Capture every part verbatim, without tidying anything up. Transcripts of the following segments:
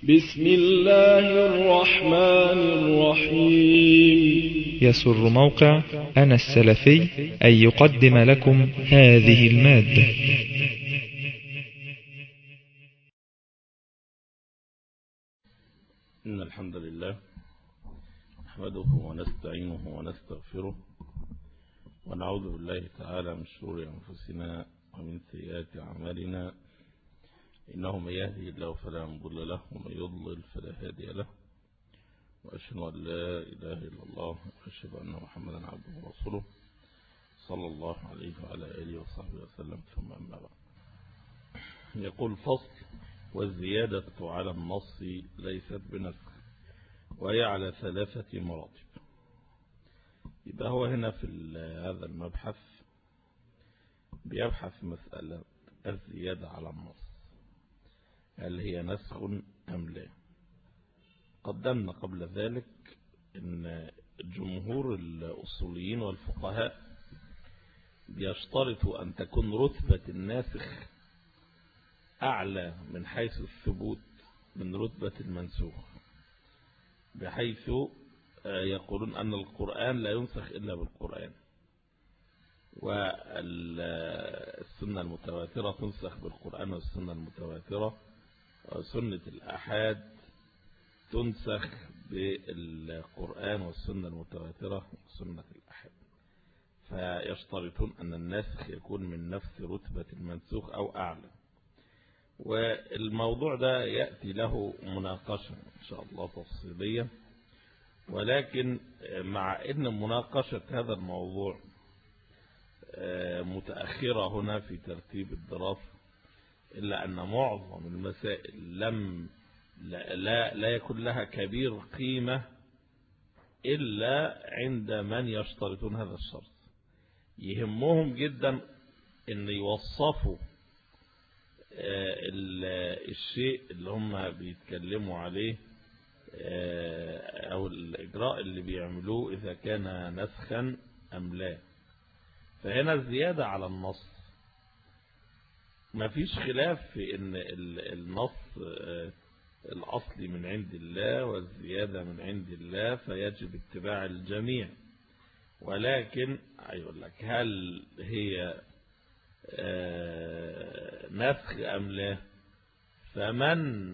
بسم الله الرحمن الرحيم. يسر موقع أنا السلفي أن يقدم لكم هذه المادة. إن الحمد لله نحمده ونستعينه ونستغفره ونعوذ بالله تعالى من شرور أنفسنا ومن سيئات أعمالنا، إنه من يهدي الله فلا مضل له ومن يضلل فلا هادي له، وأشهد أن لا إله إلا الله وأشهد أن محمدا عبده ورسوله صلى الله عليه وعلى آله وصحبه وسلم، ثم أما بعد. يقول فصل: والزيادة على النص ليست بنسخ، وهي على ثلاثة مراتب. يبقى هو هنا في هذا المبحث بيبحث مسألة الزيادة على النص، هل هي نسخ أم لا؟ قدمنا قبل ذلك أن جمهور الأصوليين والفقهاء بيشترطوا أن تكون رتبة الناسخ أعلى من حيث الثبوت من رتبة المنسوخ، بحيث يقولون أن القرآن لا ينسخ إلا بالقرآن، والسنة المتواترة تنسخ بالقرآن والسنة المتواترة، وسنة الأحاد تنسخ بالقرآن والسنة المتواترة وسنة الأحاد. فيشترطون أن الناسخ يكون من نفس رتبة المنسوخ أو أعلى، والموضوع ده يأتي له مناقشة إن شاء الله تفصيلية، ولكن مع أن مناقشة هذا الموضوع متأخرة هنا في ترتيب الدراسة، إلا أن معظم المسائل لم لا, لا, لا يكون لها كبير قيمة إلا عند من يشترطون هذا الشرط. يهمهم جدا أن يوصفوا الشيء اللي هم بيتكلموا عليه أو الإجراء اللي بيعملوه إذا كان نسخا أم لا. فهنا الزيادة على النص ما فيش خلاف في أن النص الأصلي من عند الله والزيادة من عند الله، فيجب اتباع الجميع. ولكن أقول لك هل هي نسخ أم لا؟ فمن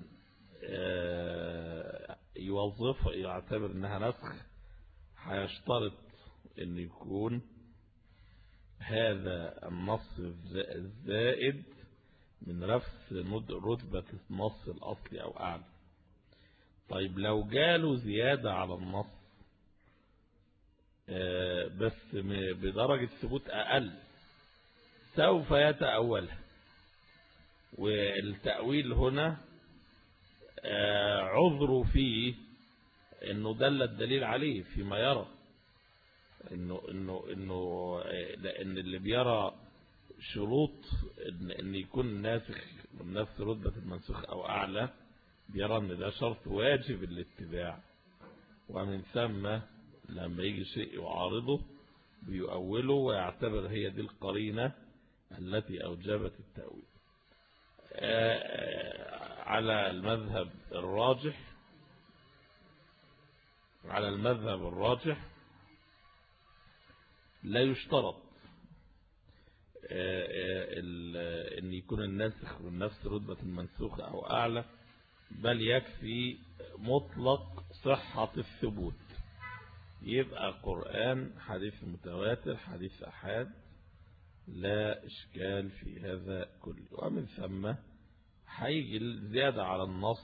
يوظف يعتبر أنها نسخ هيشترط أن يكون هذا النص الزائد من نفس رتبة النص الأصلي أو أعلى. طيب لو جاله زيادة على النص بس بدرجة ثبوت أقل، سوف يتأولها، والتأويل هنا عذر فيه انه دل الدليل عليه فيما يرى انه انه انه لان اللي بيرى شروط ان, إن يكون الناسخ من نفس رتبة المنسوخ او اعلى، بيرى ان ده شرط واجب الاتباع، ومن ثم لما يجي شيء يعارضه بيؤوله ويعتبر هي دي القرينة التي أوجبت التأويل. على المذهب الراجح على المذهب الراجح لا يشترط أن يكون الناسخ من نفس رتبة المنسوخ أو أعلى، بل يكفي مطلق صحة الثبوت، يبقى قرآن حديث متواتر حديث أحاد، لا إشكال في هذا كله. ومن ثم هيجي الزيادة على النص،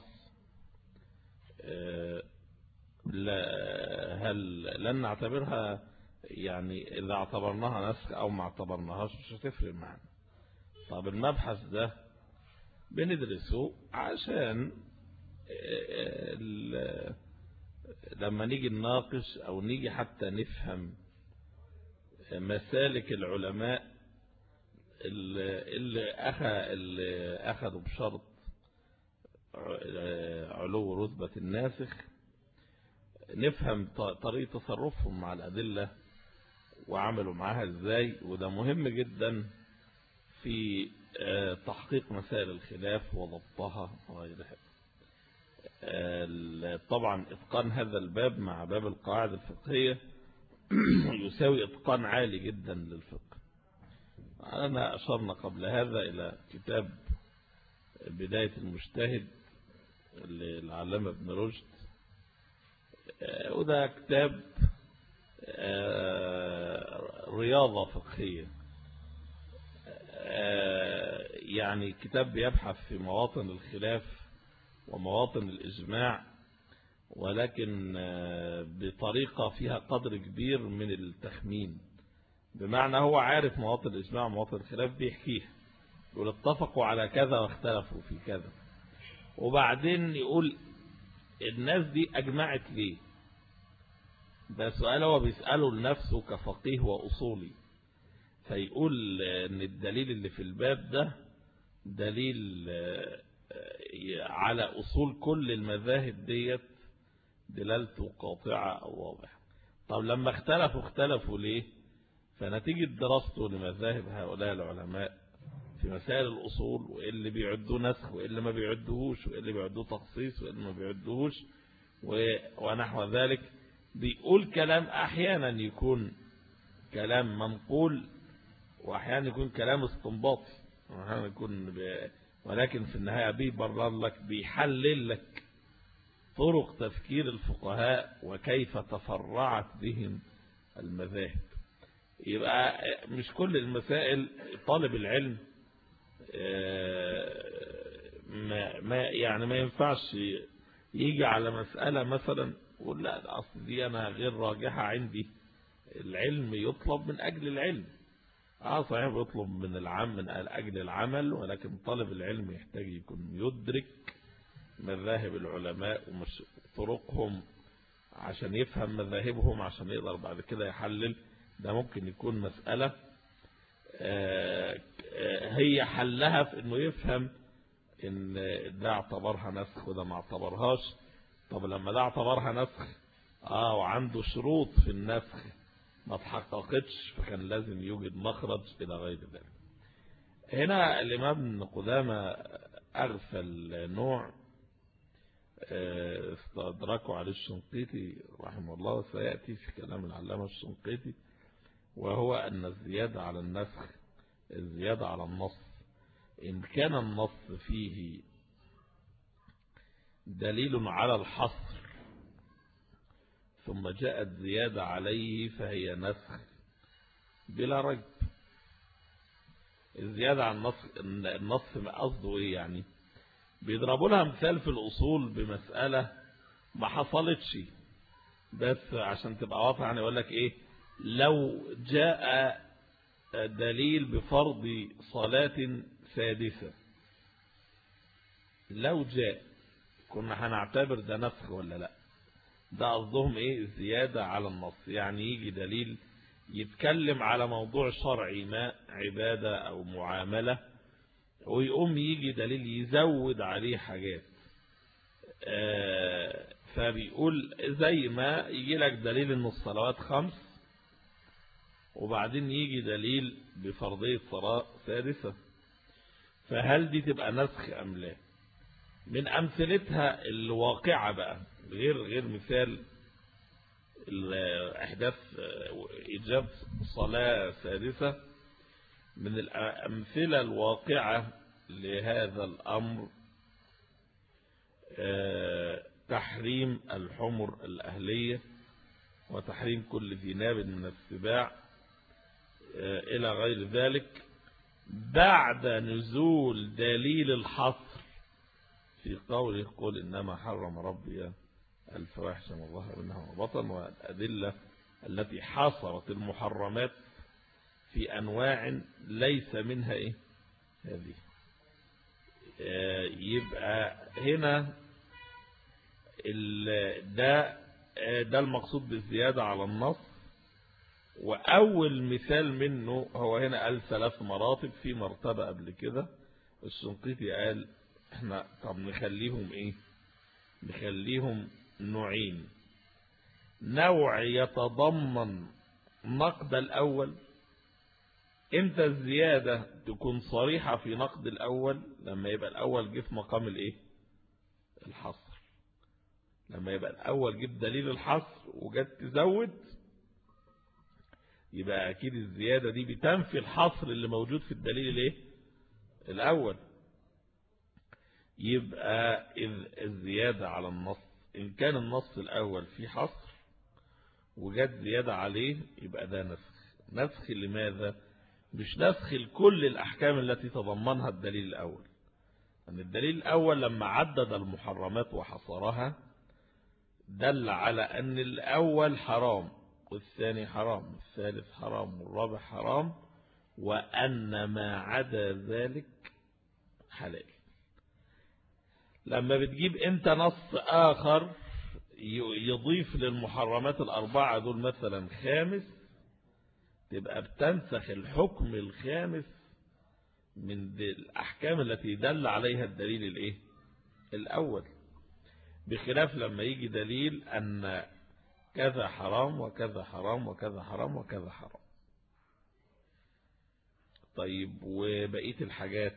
هل لن نعتبرها يعني إذا اعتبرناها نسخ أو ما اعتبرناهاش مش هتفرق معنا. طب المبحث ده بندرسه عشان لما نيجي نناقش أو نيجي حتى نفهم مسالك العلماء اللي أخذوا بشرط علو رتبة الناسخ، نفهم طريقة تصرفهم مع الأدلة وعملوا معاها ازاي. وده مهم جدا في تحقيق مسائل الخلاف وضبطها وغيرها. طبعا إتقان هذا الباب مع باب القواعد الفقهية يساوي إتقان عالي جدا للفقه. أنا أشرنا قبل هذا إلى كتاب بداية المجتهد للعلامة ابن رشد، وده كتاب رياضة فقهية، يعني كتاب بيبحث في مواطن الخلاف ومواطن الإجماع، ولكن بطريقة فيها قدر كبير من التخمين، بمعنى هو عارف مواطن الإجماع ومواطن الخلاف بيحكيها، يقول اتفقوا على كذا واختلفوا في كذا، وبعدين يقول الناس دي أجمعت ليه. ده سؤال هو بيسأله لنفسه كفقيه وأصولي، فيقول ان الدليل اللي في الباب ده دليل على أصول كل المذاهب ديت دلالته قاطعة أو واضحة. طب لما اختلفوا اختلفوا ليه؟ فنتيجة دراسته لمذاهب هؤلاء العلماء في مسائل الأصول، وإيه اللي بيعدوه نسخ وإيه اللي ما بيعدوهوش، وإيه اللي بيعدوه تخصيص وإيه اللي ما بيعدوهوش ونحو ذلك، بيقول كلام أحيانا يكون كلام منقول، وأحيانا يكون كلام استنباطي، وأحيانا يكون ب... ولكن في النهاية بيبرر لك، بيحلل لك طرق تفكير الفقهاء وكيف تفرعت بهم المذاهب. يبقى مش كل المسائل طالب العلم ما ما يعني ما ينفعش يجي على مسألة مثلا يقول لا أصل دي أنا غير راجحة عندي. العلم يطلب من أجل العلم، اه صحيح بيطلب من العام من أجل العمل، ولكن طالب العلم يحتاج يكون يدرك مذاهب العلماء وطرقهم عشان يفهم مذاهبهم، عشان يقدر بعد كده يحلل. ده ممكن يكون مسألة هي حلها في انه يفهم ان ده اعتبرها نسخ وده ما اعتبرهاش. طب لما ده اعتبرها نسخ اه وعنده شروط في النسخ ما تحققتش، فكان لازم يوجد مخرج إلى غير ذلك. هنا الإمام ابن قدامة أغفل نوع استدركوا عليه الشنقيطي رحمه الله، وسيأتي في كلام العلامة الشنقيطي، وهو أن الزيادة على النسخ الزيادة على النص إن كان النص فيه دليل على الحصر ثم جاءت زيادة عليه فهي نسخ بلا ريب. الزيادة على النص النص قصده ايه؟ يعني بيضربوا لها مثال في الأصول بمسألة ما حصلتش، بس عشان تبقى واضحة. يعني يقول لك ايه؟ لو جاء دليل بفرض صلاة سادسة، لو جاء كنا هنعتبر ده نسخ ولا لا؟ ده قصدهم ايه؟ الزيادة على النص، يعني يجي دليل يتكلم على موضوع شرعي ما، عبادة او معاملة، ويقوم يجي دليل يزود عليه حاجات. آه فبيقول زي ما يجي لك دليل ان الصلوات خمس، وبعدين يجي دليل بفرضية صلاة سادسة، فهل دي تبقى نسخ ام لا؟ من امثلتها الواقعة بقى، غير غير مثال احداث ايجاب صلاة سادسة، من الامثلة الواقعة لهذا الامر تحريم الحمر الاهلية وتحريم كل ذي ناب من السباع الى غير ذلك، بعد نزول دليل الحصر في قوله قل إنما حرم ربي الفواحش ما ظهر منها وبطن، والأدلة التي حاصرت المحرمات في أنواع ليس منها إيه هذه. يبقى هنا ده ده المقصود بالزيادة على النص. وأول مثال منه هو هنا قال ثلاث مراتب، في مرتبة قبل كده الشنقيطي قال احنا طب نخليهم ايه؟ نخليهم نوعين، نوع يتضمن نقد الأول، امتى الزيادة تكون صريحة في نقد الأول؟ لما يبقى الأول جه في مقام الايه؟ الحصر. لما يبقى الأول جبت دليل الحصر وجت تزود، يبقى أكيد الزيادة دي بتنفي الحصر اللي موجود في الدليل الايه الأول. يبقى الزيادة على النص إن كان النص الأول فيه حصر وجت زيادة عليه يبقى ده نسخ. نسخ لماذا؟ مش نسخ لكل الأحكام التي تضمنها الدليل الأول، أن الدليل الأول لما عدد المحرمات وحصرها دل على أن الأول حرام والثاني حرام والثالث حرام والرابع حرام، وأن ما عدا ذلك حلال. لما بتجيب أنت نص آخر يضيف للمحرمات الأربعة دول مثلا خامس، تبقى بتنسخ الحكم الخامس من الأحكام التي دل عليها الدليل الايه الأول، بخلاف لما يجي دليل أن كذا حرام وكذا حرام وكذا حرام وكذا حرام. طيب وبقية الحاجات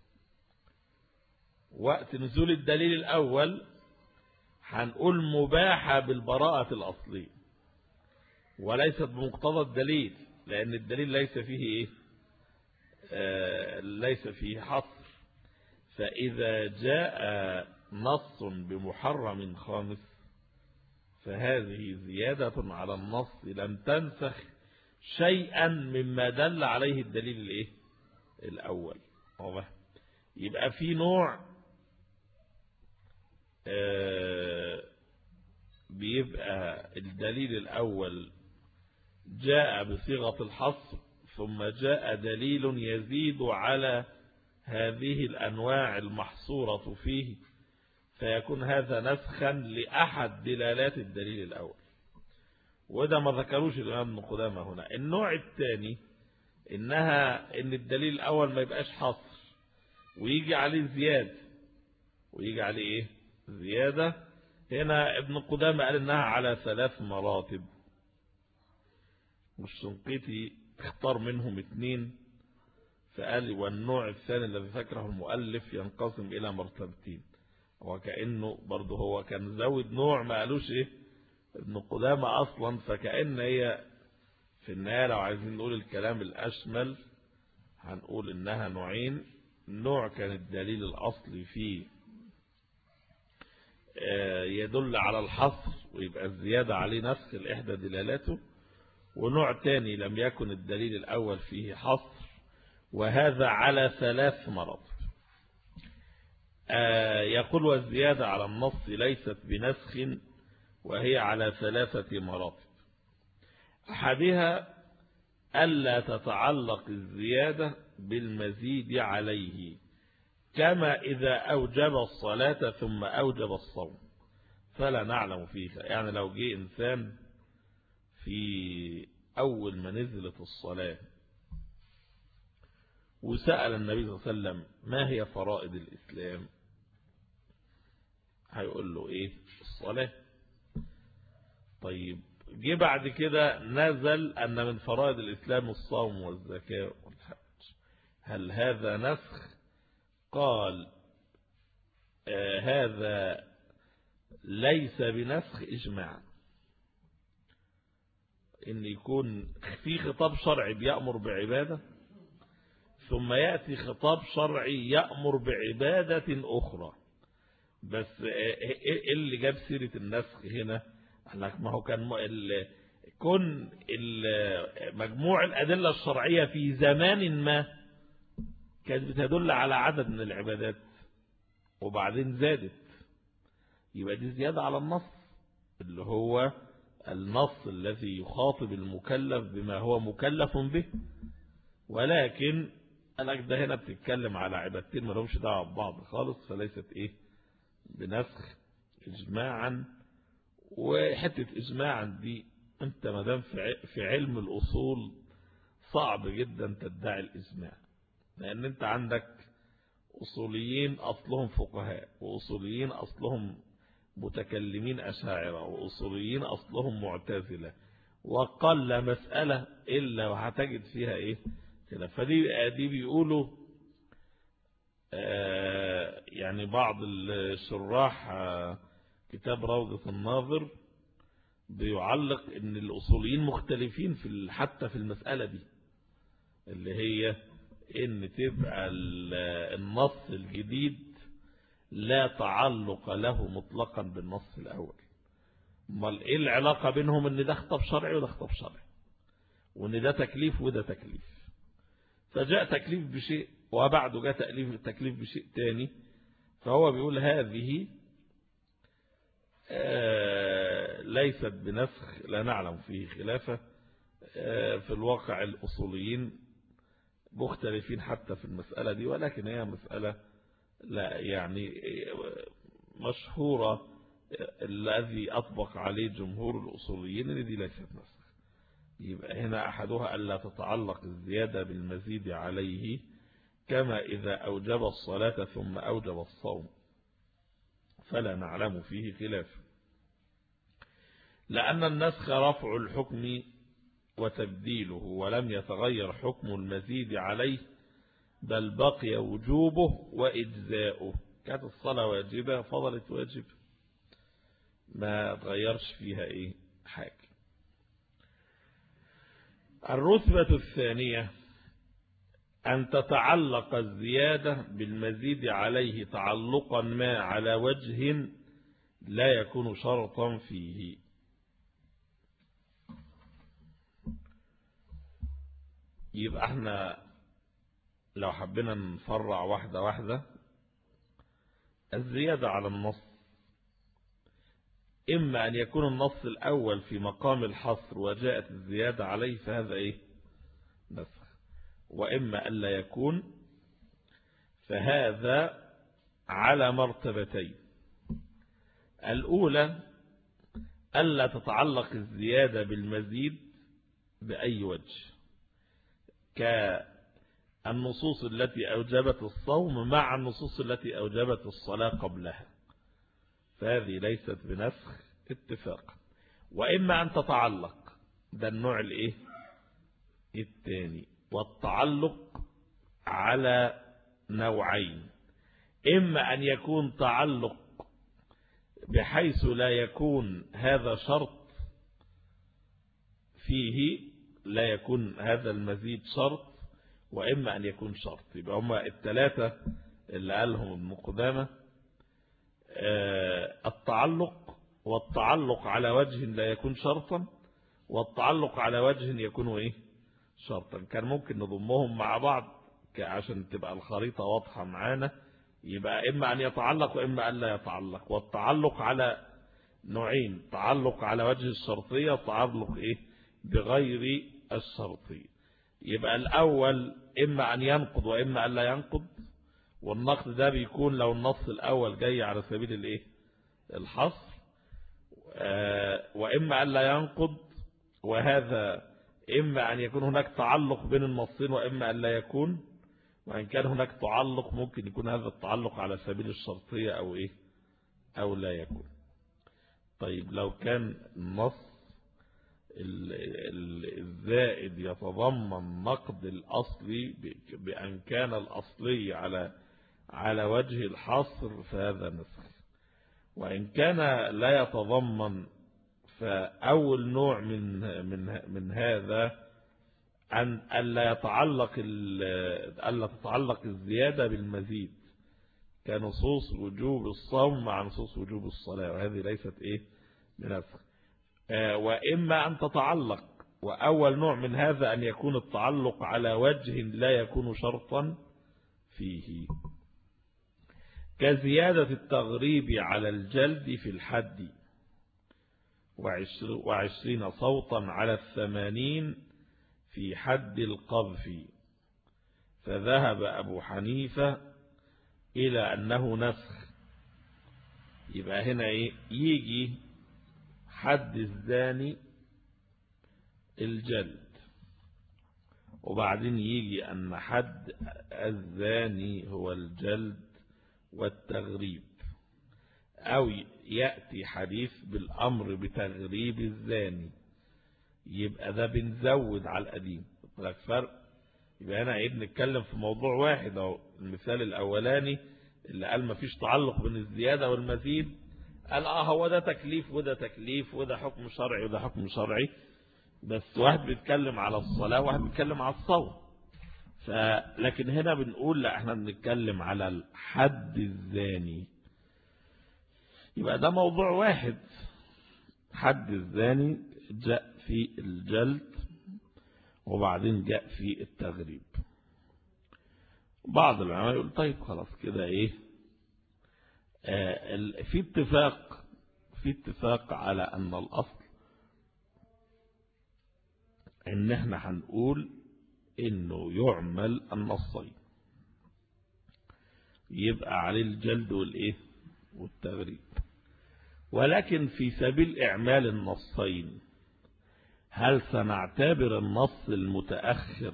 وقت نزول الدليل الأول هنقول مباحة بالبراءة الأصلية وليست بمقتضى الدليل، لأن الدليل ليس فيه إيه؟ آه ليس فيه حصر. فإذا جاء نص بمحرم خامس فهذه زيادة على النص لم تنسخ شيئا مما دل عليه الدليل الإيه؟ الأول. يبقى في نوع آه بيبقى الدليل الأول جاء بصيغة الحصر ثم جاء دليل يزيد على هذه الأنواع المحصورة فيه، فيكون هذا نسخا لأحد دلالات الدليل الأول، وده ما ذكروش الإمام ابن قدامة هنا. النوع الثاني إنها إن الدليل الأول ما يبقاش حصر ويجي عليه زيادة ويجي عليه إيه زيادة. هنا ابن قدامة قال إنها على ثلاث مراتب، والشنقيطي اختار منهم اثنين فقال والنوع الثاني الذي ذكره المؤلف ينقسم إلى مرتبتين، وكأنه برضه هو كان زود نوع ما قالوش إيه ابن قدامة أصلا، فكأن هي في النهاية لو عايزين نقول الكلام الأشمل هنقول إنها نوعين. نوع كان الدليل الأصلي فيه يدل على الحصر ويبقى الزيادة عليه نسخ الإحدى دلالاته، ونوع تاني لم يكن الدليل الأول فيه حصر وهذا على ثلاث مراتب. يقول والزيادة على النص ليست بنسخ وهي على ثلاثة مراتب. أحدها ألا تتعلق الزيادة بالمزيد عليه، كما إذا أوجب الصلاة ثم أوجب الصوم فلا نعلم فيه. يعني لو جه إنسان في أول ما نزلت الصلاة وسأل النبي صلى الله عليه وسلم ما هي فرائض الإسلام، هيقول له إيه الصلاة. طيب جه بعد كده نزل أن من فرائض الإسلام الصوم والزكاة والحج، هل هذا نسخ؟ قال آه هذا ليس بنسخ إجماعا، إن يكون في خطاب شرعي بيأمر بعبادة ثم يأتي خطاب شرعي يأمر بعبادة أخرى. بس اللي جاب سيرة النسخ هنا ما هو كان كن مجموع الأدلة الشرعية في زمان ما كانت بتدل على عدد من العبادات وبعدين زادت، يبقى دي زيادة على النص اللي هو النص الذي يخاطب المكلف بما هو مكلف به. ولكن قالك ده هنا بتتكلم على عبادتين ما لهمش دعوه ببعض خالص، فليست ايه بنسخ اجماعا. وحته اجماعا دي انت ما دام في علم الاصول صعب جدا تدعي الاجماع، لان انت عندك اصوليين اصلهم فقهاء، واصوليين اصلهم متكلمين أشاعرة، وأصوليين أصلهم معتزلة، وقل مسألة إلا وهتجد فيها إيه كده. فدي دي بيقولوا آه يعني بعض الشراح آه كتاب روضة الناظر بيعلق ان الاصوليين مختلفين في حتى في المسألة دي، اللي هي ان تبقى النص الجديد لا تعلق له مطلقا بالنص الاول. امال ايه العلاقة بينهم؟ ان ده خطاب شرعي وده خطاب شرعي، وان ده تكليف وده تكليف. فجاء تكليف بشيء وبعده جاء تكليف تكليف بشيء تاني. فهو بيقول هذه آه ليست بنسخ، لا نعلم فيه خلافة. آه في الواقع الأصوليين مختلفين حتى في المسألة دي، ولكن هي مسألة لا يعني مشهورة، الذي أطبق عليه جمهور الأصوليين ان دي ليست نسخ. يبقى هنا أحدها ألا تتعلق الزيادة بالمزيد عليه، كما إذا أوجب الصلاة ثم أوجب الصوم، فلا نعلم فيه خلاف، لأن النسخ رفع الحكم وتبديله، ولم يتغير حكم المزيد عليه، بل بقي وجوبه وإجزاؤه. كانت الصلاة واجبة فضلت واجب، ما تغيرش فيها إيه حاجة. الرتبة الثانية أن تتعلق الزيادة بالمزيد عليه تعلقا ما على وجه لا يكون شرطا فيه. يبقى احنا لو حبينا نفرع واحدة واحدة، الزيادة على النص إما أن يكون النص الأول في مقام الحصر وجاءت الزيادة عليه فهذا إيه؟ نسخ. وإما ألا يكون، فهذا على مرتبتين. الأولى ألا تتعلق الزيادة بالمزيد بأي وجه، كالنصوص التي أوجبت الصوم مع النصوص التي أوجبت الصلاة قبلها، فهذه ليست بنسخ اتفاقا. وإما أن تتعلق، ده النوع الإيه الثاني. والتعلق على نوعين، إما أن يكون تعلق بحيث لا يكون هذا شرط فيه، لا يكون هذا المزيد شرط، وإما أن يكون شرط. يبقى هما الثلاثة اللي قالهم ابن قدامة، التعلق والتعلق على وجه لا يكون شرطا، والتعلق على وجه يكون إيه شرطا. كان ممكن نضمهم مع بعض عشان تبقى الخريطة واضحة معانا. يبقى إما أن يتعلق وإما أن لا يتعلق. والتعلق على نوعين، تعلق على وجه الشرطية وتعلق إيه بغير الشرطية. يبقى الأول إما أن ينقض وإما أن لا ينقض، والنقد ده بيكون لو النص الأول جاي على سبيل الإيه الحصر، وإما أن لا ينقض، وهذا إما أن يكون هناك تعلق بين النصين وإما أن لا يكون. وإن كان هناك تعلق ممكن يكون هذا التعلق على سبيل الشرطية أو إيه أو لا يكون. طيب لو كان النص الزائد يتضمن نقد الأصلي بأن كان الأصلي على على وجه الحصر فهذا نسخ. وإن كان لا يتضمن، فأول نوع من من من هذا أن ألا يتعلق ألا تتعلق الزيادة بالمزيد، كنصوص وجوب الصوم مع نصوص وجوب الصلاة، وهذه ليست إيه بنسخ. وإما أن تتعلق، وأول نوع من هذا أن يكون التعلق على وجه لا يكون شرطا فيه، كزيادة التغريب على الجلد في الحد، وعشرين صوتا على الثمانين في حد القذف، فذهب أبو حنيفة إلى أنه نسخ. يبقى هنا إيه يجي حد الزاني الجلد، وبعدين يجي أن حد الزاني هو الجلد والتغريب، أو يأتي حديث بالأمر بتغريب الزاني، يبقى ده بنزود على القديم. لك فرق. يبقى هنا عيد نتكلم في موضوع واحد. أو المثال الأولاني اللي قال ما فيش تعلق بين الزيادة والمزيد، قال اه هو ده تكليف وده تكليف وده حكم شرعي وده حكم شرعي، بس واحد بيتكلم على الصلاة وواحد بيتكلم على الصوم. لكن هنا بنقول لا، احنا بنتكلم على الحد الزاني، يبقى ده موضوع واحد. حد الزاني جاء في الجلد وبعدين جاء في التغريب. بعض العلماء يقول طيب خلاص كده ايه، آه في اتفاق في اتفاق على ان الاصل ان احنا هنقول انه يعمل النصين، يبقى عليه الجلد والايه والتغريب. ولكن في سبيل اعمال النصين هل سنعتبر النص المتأخر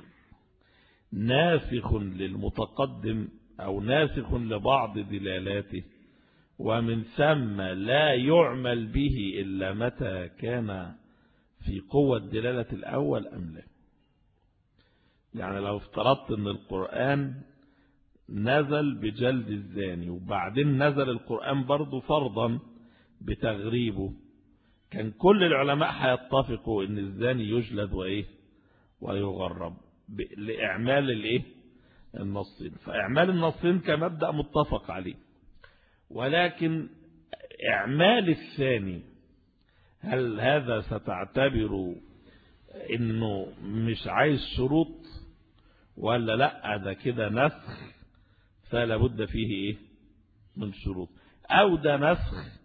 ناسخ للمتقدم أو ناسخ لبعض دلالاته، ومن ثم لا يعمل به إلا متى كان في قوة دلالة الأول أم لا؟ يعني لو افترضت أن القرآن نزل بجلد الزاني وبعدين نزل القرآن برضو فرضا بتغريبه، كان كل العلماء هيتفقوا أن الزاني يجلد وإيه ويغرب لإعمال الإيه النصين. فإعمال النصين كمبدأ متفق عليه، ولكن إعمال الثاني هل هذا ستعتبر إنه مش عايز شروط ولا لا ده كده نسخ فلا بد فيه إيه من شروط، أو ده نسخ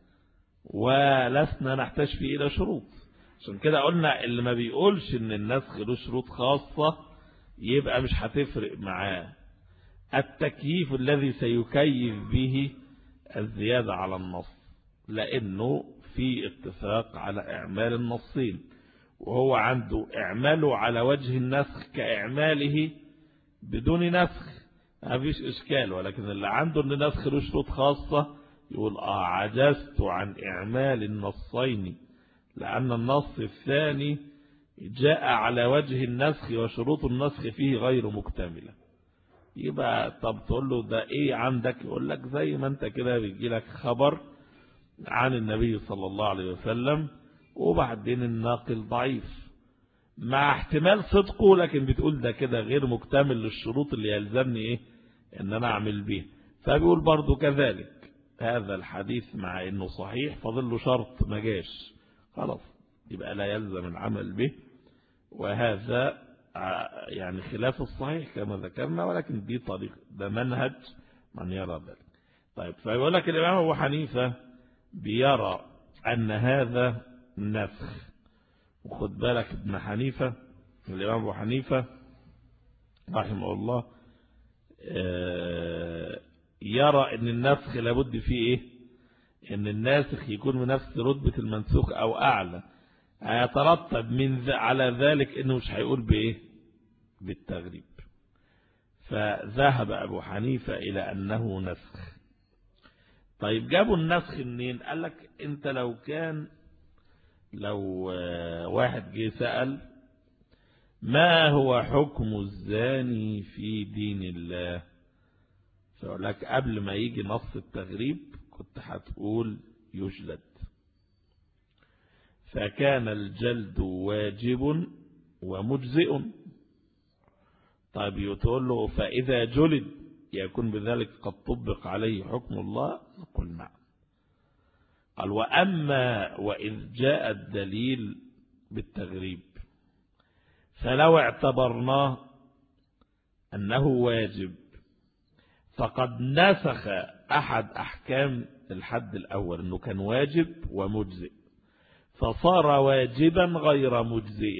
ولسنا نحتاج فيه إلى شروط؟ عشان كده قلنا اللي ما بيقولش إن النسخ له شروط خاصة يبقى مش هتفرق معاه التكييف الذي سيكيف به الزيادة على النص، لأنه في اتفاق على إعمال النصين، وهو عنده إعماله على وجه النسخ كإعماله بدون نسخ ما فيش إشكال. ولكن اللي عنده إن النسخ له شروط خاصة يقول آه عجزت عن إعمال النصين لأن النص الثاني جاء على وجه النسخ وشروط النسخ فيه غير مكتملة. يبقى طب تقول له ده ايه عندك؟ يقول لك زي ما انت كده بيجي لك خبر عن النبي صلى الله عليه وسلم وبعدين الناقل ضعيف مع احتمال صدقه، لكن بتقول ده كده غير مكتمل للشروط اللي يلزمني ايه ان انا اعمل بيه. فبيقول برضو كذلك هذا الحديث مع انه صحيح فضل له شرط ما جاش، خلاص يبقى لا يلزم العمل به، وهذا يعني خلاف الصحيح كما ذكرنا، ولكن دي طريق ده منهج من يرى ذلك. طيب فيقول لك الإمام أبو حنيفة بيرى أن هذا نسخ، وخد بالك ابن حنيفة الإمام أبو حنيفة رحمه الله يرى أن النسخ لابد فيه إيه؟ أن الناسخ يكون بنفس رتبة المنسوخ أو أعلى، هيترتب من على ذلك أنه مش هيقول بإيه بالتغريب. فذهب أبو حنيفة إلى أنه نسخ. طيب جابوا النسخ منين؟ قال لك أنت لو كان لو واحد جه سأل ما هو حكم الزاني في دين الله، فيقول لك قبل ما يجي نص التغريب كنت هتقول يجلد، فكان الجلد واجب ومجزئ. طيب يقول له فإذا جلد يكون بذلك قد طبق عليه حكم الله؟ نقول نعم. قال وأما وإذ جاء الدليل بالتغريب فلو اعتبرناه أنه واجب فقد نسخ أحد أحكام الحد الأول أنه كان واجب ومجزئ، فصار واجبا غير مجزئ،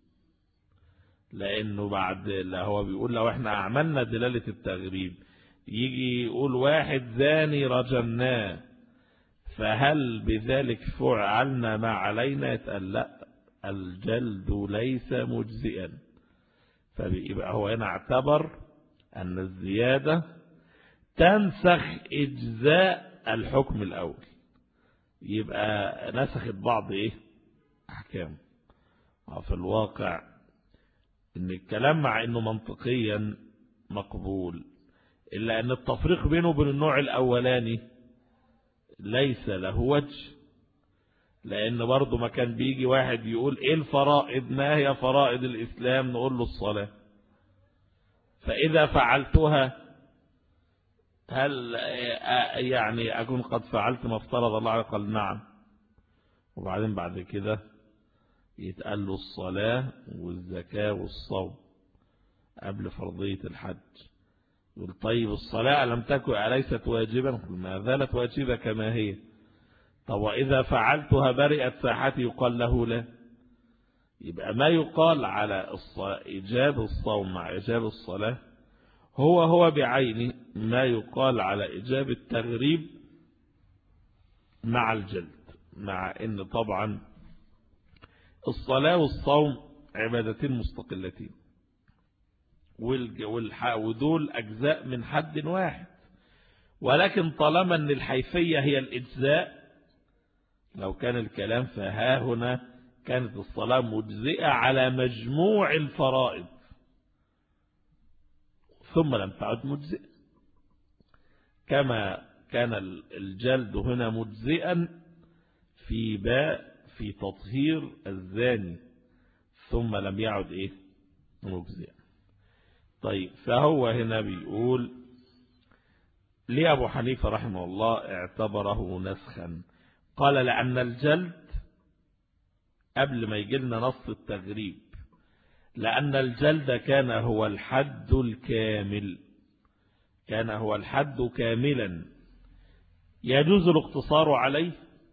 لأنه بعد لا هو بيقول لو احنا عملنا دلالة التغريب يجي يقول واحد زاني رجمناه فهل بذلك فعلنا ما علينا؟ يتقال لا، الجلد ليس مجزئا. فيبقى هو هنا اعتبر أن الزيادة تنسخ إجزاء الحكم الأول، يبقى نسخت بعض إيه أحكام. في الواقع إن الكلام مع إنه منطقيا مقبول، إلا أن التفريق بينه وبين النوع الأولاني ليس له وجه، لأن برضو ما كان بيجي واحد يقول إيه الفرائض، ما هي فرائض الإسلام، نقول له الصلاة، فإذا فعلتها هل يعني أكون قد فعلت ما افترض الله عليه؟ قال نعم. وبعدين بعد كده يتقال له الصلاة والزكاة والصوم قبل فرضية الحج. يقول طيب الصلاة لم تكن أليست واجبا؟ ما زالت واجبة كما هي. طب وإذا فعلتها برئت ساحتي؟ يقال له لا. يبقى ما يقال على إيجاب الصوم مع إيجاب الصلاة هو هو بعينه ما يقال على إيجاب التغريب مع الجلد، مع إن طبعا الصلاة والصوم عبادتين مستقلتين، ودول أجزاء من حد واحد، ولكن طالما أن الحيثية هي الإجزاء، لو كان الكلام فها هنا كانت الصلاة مجزئة على مجموع الفرائض ثم لم تعد مجزئة، كما كان الجلد هنا مجزئا في باء في تطهير الزاني ثم لم يعد إيه مجزئا. طيب فهو هنا بيقول ليه أبو حنيفة رحمه الله اعتبره نسخا؟ قال لأن الجلد قبل ما يجي لنا نص التغريب، لأن الجلد كان هو الحد الكامل، كان هو الحد كاملا يجوز الاقتصار عليه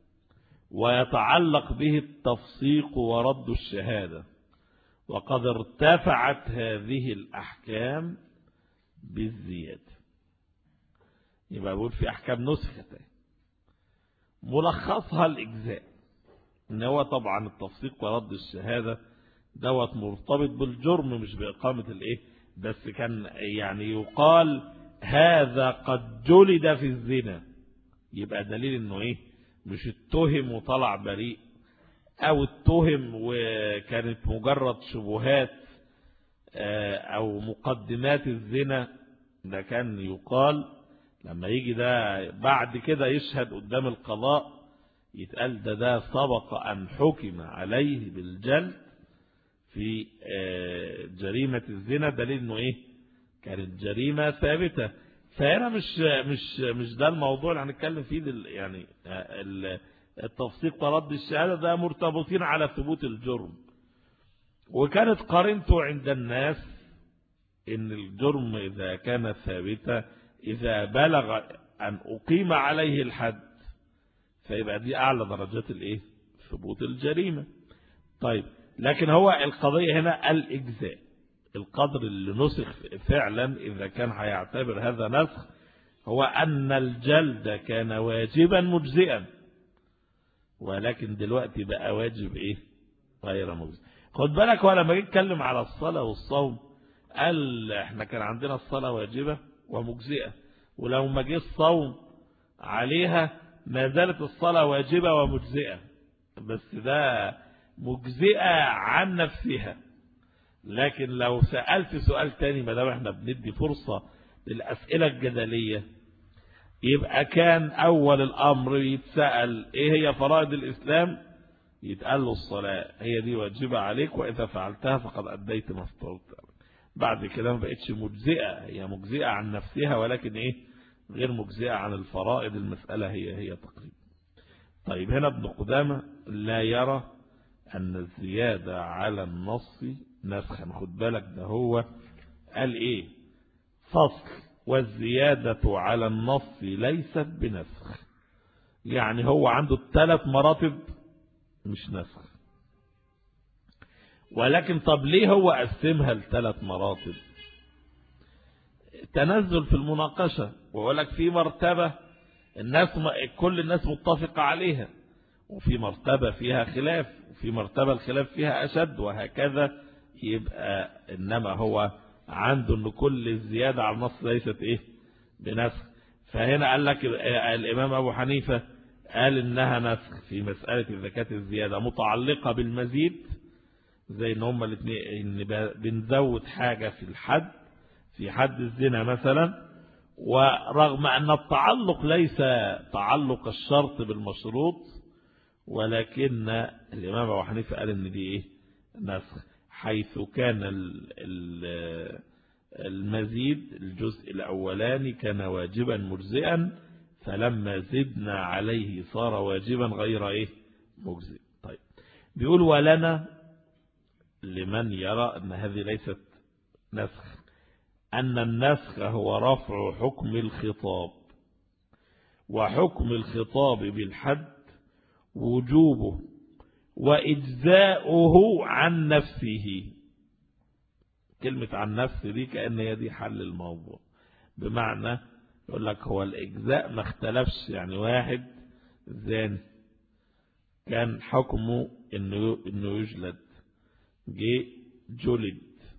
ويتعلق به التفسيق ورد الشهادة، وقد ارتفعت هذه الأحكام بالزيادة. يبقى يقول في أحكام نسختين ملخصها الإجزاء، إن هو طبعا التفسيق ورد الشهادة دوت مرتبط بالجرم مش بإقامة الإيه، بس كان يعني يقال هذا قد جلد في الزنا، يبقى دليل إنه إيه مش اتهم وطلع بريء، أو اتهم وكانت مجرد شبهات أو مقدمات الزنا. ده كان يقال لما يجي ده بعد كده يشهد قدام القضاء يتقال ده ده سبق أن حكم عليه بالجلد في جريمة الزنا، دليل إنه إيه كانت جريمة ثابتة. فهنا مش مش مش ده الموضوع اللي هنتكلم فيه، يعني التفسيق ورد الشهادة ده مرتبطين على ثبوت الجرم، وكانت قرينته عند الناس إن الجرم إذا كان ثابتا إذا بلغ أن أقيم عليه الحد فيبقى دي أعلى درجات الإيه ثبوت الجريمة. طيب لكن هو القضية هنا الإجزاء، القدر اللي نسخ فعلا إذا كان هيعتبر هذا نسخ هو أن الجلد كان واجبا مجزئا، ولكن دلوقتي بقى واجب إيه غير مجزئ. خد بالك هو لما يتكلم على الصلاة والصوم قال احنا كان عندنا الصلاة واجبة ومجزئة، ولو ما جه الصوم عليها ما زالت الصلاة واجبة ومجزئة، بس ده مجزئة عن نفسها. لكن لو سألت سؤال تاني ما دام احنا بندي فرصة للأسئلة الجدلية، يبقى كان أول الأمر يتسأل إيه هي فرائض الإسلام، يتقال له الصلاة هي دي واجبة عليك وإذا فعلتها فقد أديت ما افترضت. بعد كده ما بقتش مجزئة، هي مجزئة عن نفسها ولكن إيه غير مجزئة عن الفرائض، المسألة هي هي تقريبا. طيب هنا ابن قدامة لا يرى أن الزيادة على النص نسخا. خد بالك ده هو قال إيه فصل والزيادة على النص ليست بنسخ، يعني هو عنده الثلاث مراتب مش نسخ. ولكن طب ليه هو قسمها لثلاث مراتب؟ تنزل في المناقشة، ويقول لك في مرتبة الناس كل الناس متفقة عليها، وفي مرتبة فيها خلاف، وفي مرتبة الخلاف فيها أشد، وهكذا. يبقى إنما هو عنده أن كل الزيادة على النص ليست إيه بنسخ. فهنا قال لك الإمام أبو حنيفة قال إنها نسخ في مسألة الزكاة، الزيادة متعلقة بالمزيد، زي إن هما الاثنين إن بنزود حاجة في الحد في حد الزنا مثلا، ورغم أن التعلق ليس تعلق الشرط بالمشروط، ولكن الإمام أبو حنيفة قال إن دي إيه نسخ، حيث كان المزيد الجزء الأولاني كان واجبا مجزئا، فلما زدنا عليه صار واجبا غير إيه مجزئ. طيب بيقول ولنا لمن يرى أن هذه ليست نسخ أن النسخ هو رفع حكم الخطاب، وحكم الخطاب بالحد وجوبه وإجزاؤه عن نفسه. كلمة عن نفسه دي كأن هي دي حل الموضوع، بمعنى يقول لك هو الإجزاء ما اختلفش، يعني واحد زاني كان حكمه إنه إنه يجلد، جه جلد،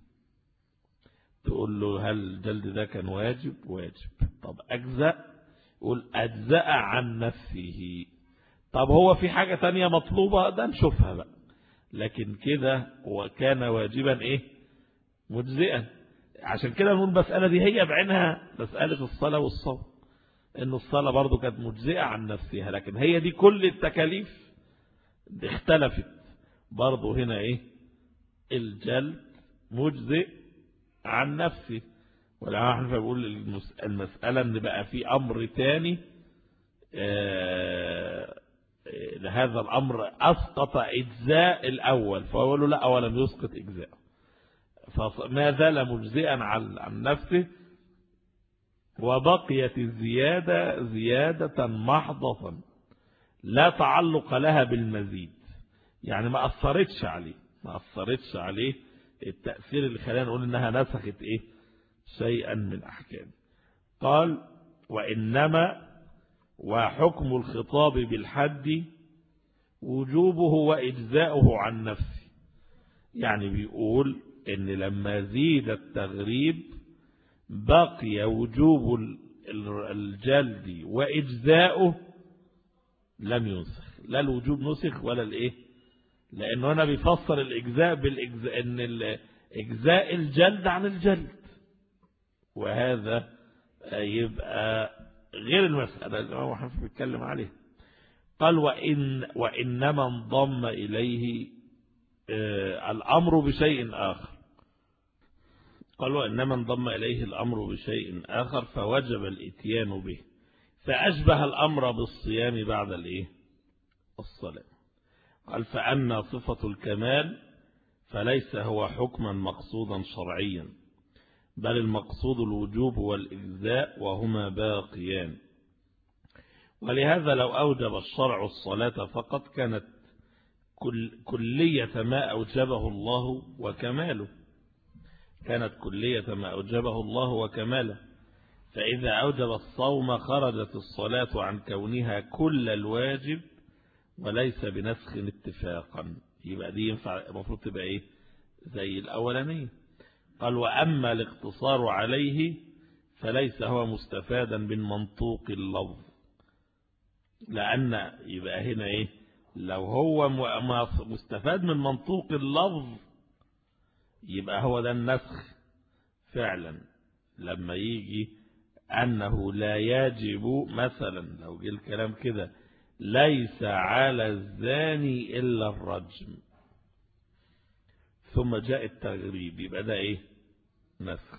تقول له هل الجلد ده كان واجب؟ واجب. طب أجزأ؟ يقول أجزأ عن نفسه. طب هو في حاجة تانية مطلوبة؟ ده نشوفها بقى، لكن كده وكان واجبا إيه مجزئا. عشان كده نقول المسألة دي هي بعينها مسألة الصلاة والصوم، إن الصلاة برضو كانت مجزئة عن نفسها، لكن هي دي كل التكاليف اختلفت. برضو هنا إيه الجلد مجزئ عن نفسه، ولما احنا بنقول المسألة ان بقى في امر تاني لهذا الامر اسقط اجزاء الاول، فقالوا له لا ولم يسقط اجزاء، فما زال مجزئا عن نفسه، وبقيت الزيادة زيادة محضة لا تعلق لها بالمزيد، يعني ما أثرتش عليه ما أثرتش عليه التأثير اللي خلينا نقول إنها نسخت إيه شيئا من أحكام. قال وإنما وحكم الخطاب بالحد وجوبه وإجزاؤه عن نفسه، يعني بيقول إن لما زيد التغريب بقي وجوب الجلد وإجزاؤه لم ينسخ، لا الوجوب نسخ ولا الإيه، لأنه أنا بيفسر الإجزاء بالإجزاء إن الإجزاء الجلد عن الجلد، وهذا يبقى غير المسألة اللي الإمام حنيفة بيتكلم عليها. قال وإن وإنما انضم إليه الأمر بشيء آخر، قال وإنما انضم إليه الأمر بشيء آخر فوجب الإتيان به، فأشبه الأمر بالصيام بعد الإيه الصلاة. قال فأما صفة الكمال فليس هو حكما مقصودا شرعيا، بل المقصود الوجوب والإجزاء وهما باقيان، ولهذا لو أوجب الشرع الصلاة فقط كانت كل كلية ما أوجبه الله وكماله كانت كلية ما أوجبه الله وكماله، فإذا أوجب الصوم خرجت الصلاة عن كونها كل الواجب وليس بنسخ اتفاقا، يبقى دي ينفع المفروض تبقى إيه زي الأولانية. قال وأما الاقتصار عليه فليس هو مستفادا من منطوق اللفظ، لأن يبقى هنا إيه لو هو مستفاد من منطوق اللفظ يبقى هو ده النسخ فعلا، لما يجي أنه لا يجب مثلا لو جه الكلام كده ليس على الزاني إلا الرجم، ثم جاء التغريب، يبقى ده إيه نسخ.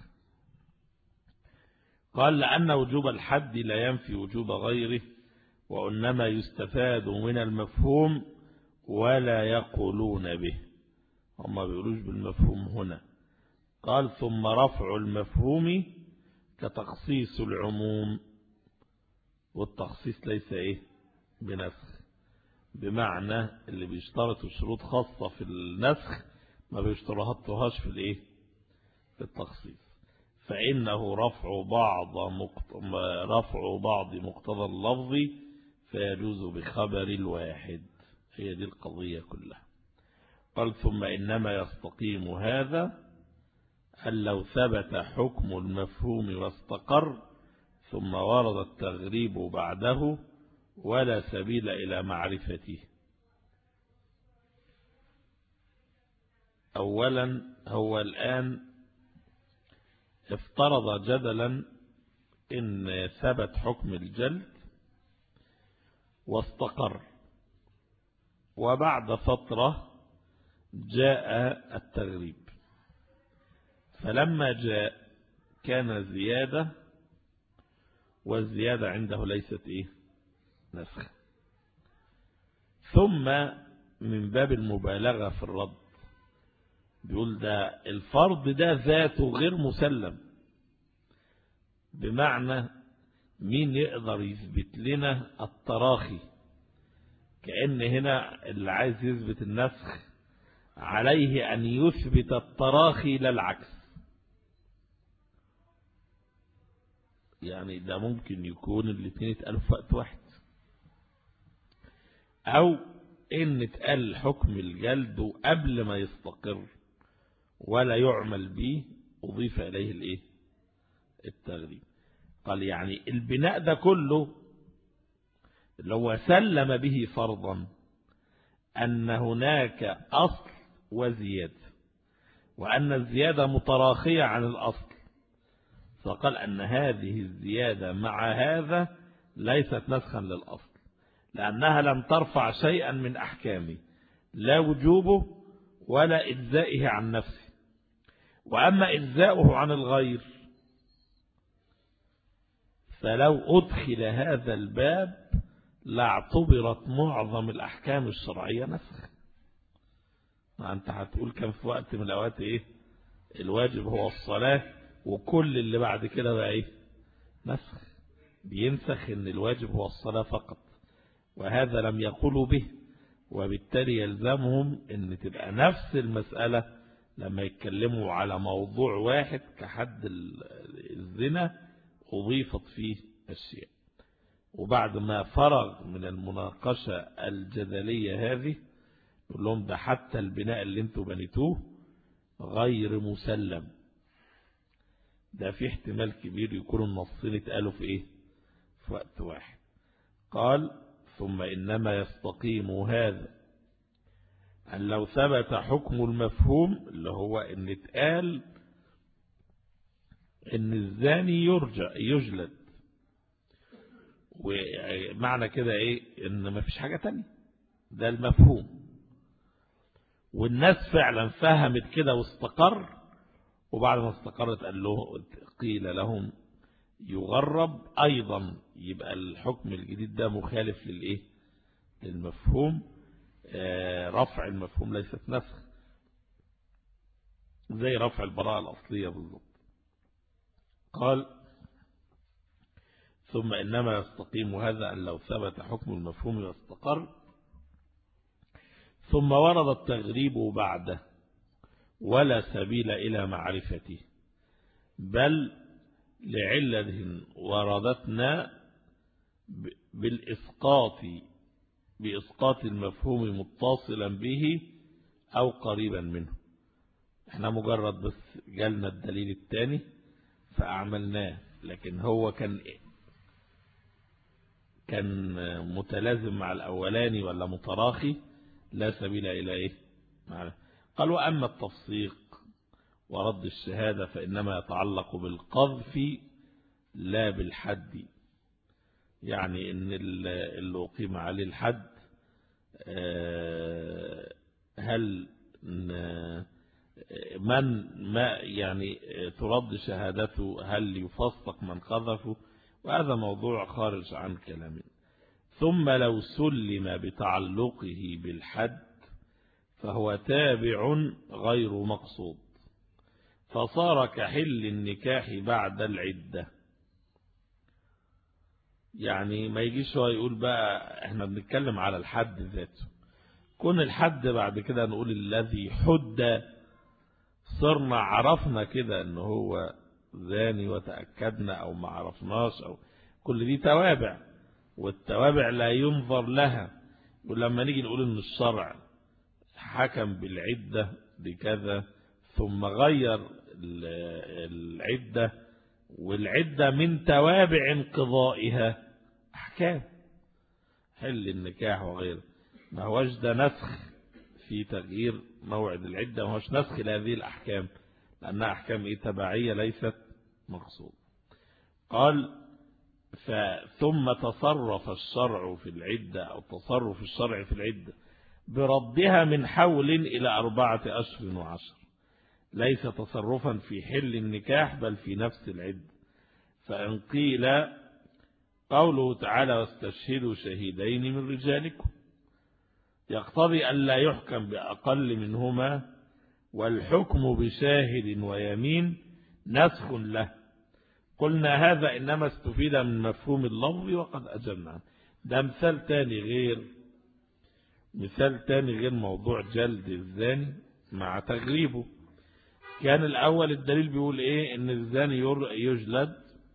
قال لأن وجوب الحد لا ينفي وجوب غيره، وإنما يستفاد من المفهوم ولا يقولون به، هم ما بيقولوش بالمفهوم هنا. قال ثم رفع المفهوم كتخصيص العموم، والتخصيص ليس إيه بنسخ، بمعنى اللي بيشترطوا شروط خاصة في النسخ ما بيشترطوهاش في الإيه في التخصيص، فإنه رفع بعض مقت... رفع بعض مقتضى اللفظ فيجوز بخبر الواحد، هي دي القضية كلها. قال ثم إنما يستقيم هذا أن لو ثبت حكم المفهوم واستقر ثم ورد التغريب بعده ولا سبيل إلى معرفته. أولا هو الآن افترض جدلا إن ثبت حكم الجلد واستقر، وبعد فترة جاء التغريب، فلما جاء كان زيادة، والزيادة عنده ليست إيه؟ نسخ. ثم من باب المبالغة في الرد بيقول ده الفرض ده ذاته غير مسلم، بمعنى مين يقدر يثبت لنا التراخي؟ كأن هنا اللي عايز يثبت النسخ عليه أن يثبت التراخي لا العكس. يعني ده ممكن يكون الاثنين اتقالوا في وقت واحد، أو إن اتقال حكم الجلد قبل ما يستقر ولا يعمل به أضيف إليه الإيه؟ التغريب. قال يعني البناء ده كله اللي هو سلم به فرضا أن هناك أصل وزيادة، وأن الزيادة متراخية عن الأصل، فقال أن هذه الزيادة مع هذا ليست نسخا للأصل، لأنها لم ترفع شيئا من أحكامه، لا وجوبه ولا إجزائه عن نفسه. وأما إجزاؤه عن الغير فلو أدخل هذا الباب لاعتبرت معظم الأحكام الشرعية نسخ. ما أنت هتقول كان في وقت من الأوقات إيه؟ الواجب هو الصلاة، وكل اللي بعد كده بقى إيه؟ نسخ. بينسخ إن الواجب هو الصلاة فقط، وهذا لم يقولوا به، وبالتالي يلزمهم إن تبقى نفس المسألة لما يتكلموا على موضوع واحد كحد الزنا أضيفت فيه أشياء. وبعد ما فرغ من المناقشة الجدلية هذه يقول لهم ده حتى البناء اللي انتوا بنيتوه غير مسلم، ده في احتمال كبير يكون النصين اتقالوا في ايه؟ في وقت واحد. قال ثم إنما يستقيم هذا أن لو ثبت حكم المفهوم، اللي هو ان اتقال ان الزاني يرجع يجلد، ومعنى كده ايه؟ ان ما فيش حاجة تانية، ده المفهوم، والناس فعلا فهمت كده واستقر، وبعد ما استقرت قال له قيل لهم يغرب أيضا، يبقى الحكم الجديد ده مخالف للإيه؟ للمفهوم. آه رفع المفهوم ليست نسخ، زي رفع البراءة الأصلية بالضبط. قال ثم إنما يستقيم هذا أن لو ثبت حكم المفهوم واستقر، ثم ورد التغريب بعده ولا سبيل إلى معرفته، بل لعلة وردتنا بالإسقاط بإسقاط المفهوم متصلا به أو قريبا منه. احنا مجرد بس جالنا الدليل الثاني فأعملناه، لكن هو كان كان متلازم مع الأولاني ولا متراخي؟ لا سبيل إلى إيه؟ معنى. قال وأما التفسيق ورد الشهادة فإنما يتعلق بالقذف لا بالحد، يعني إن اللي أقيم عليه الحد هل من ما يعني ترد شهادته، هل يفسق من قذفه؟ وهذا موضوع خارج عن كلامنا. ثم لو سلم بتعلقه بالحد فهو تابع غير مقصود، فصار كحل النكاح بعد العدة. يعني ما يجيش هو يقول بقى احنا بنتكلم على الحد ذاته، كون الحد بعد كده نقول الذي حد، صرنا عرفنا كده ان هو زاني وتأكدنا او ما عرفناش، او كل دي توابع، والتوابع لا ينظر لها. ولما نيجي نقول ان الشرع حكم بالعدة بكذا ثم غير العدة، والعدة من توابع انقضائها أحكام حل النكاح وغيره، ما هوش ده نسخ في تغيير موعد العدة، ما هوش نسخ لهذه الأحكام، لأنها أحكام إيه؟ تبعية ليست مقصود. قال ثم تصرف الشرع في العدة أو تصرف الشرع في العدة بردها من حول إلى أربعة أشهر وعشر، ليس تصرفا في حل النكاح بل في نفس العدة. فإن قيل قوله تعالى واستشهدوا شهيدين من رجالكم يقتضي أن لا يحكم بأقل منهما، والحكم بشاهد ويمين نسخ له. قلنا هذا إنما استفيد من مفهوم اللفظ وقد أجبنا. ده مثال تاني غير مثال تاني غير موضوع جلد الزاني مع تغريبه. كان الأول الدليل بيقول إيه؟ إن الزاني يجلد،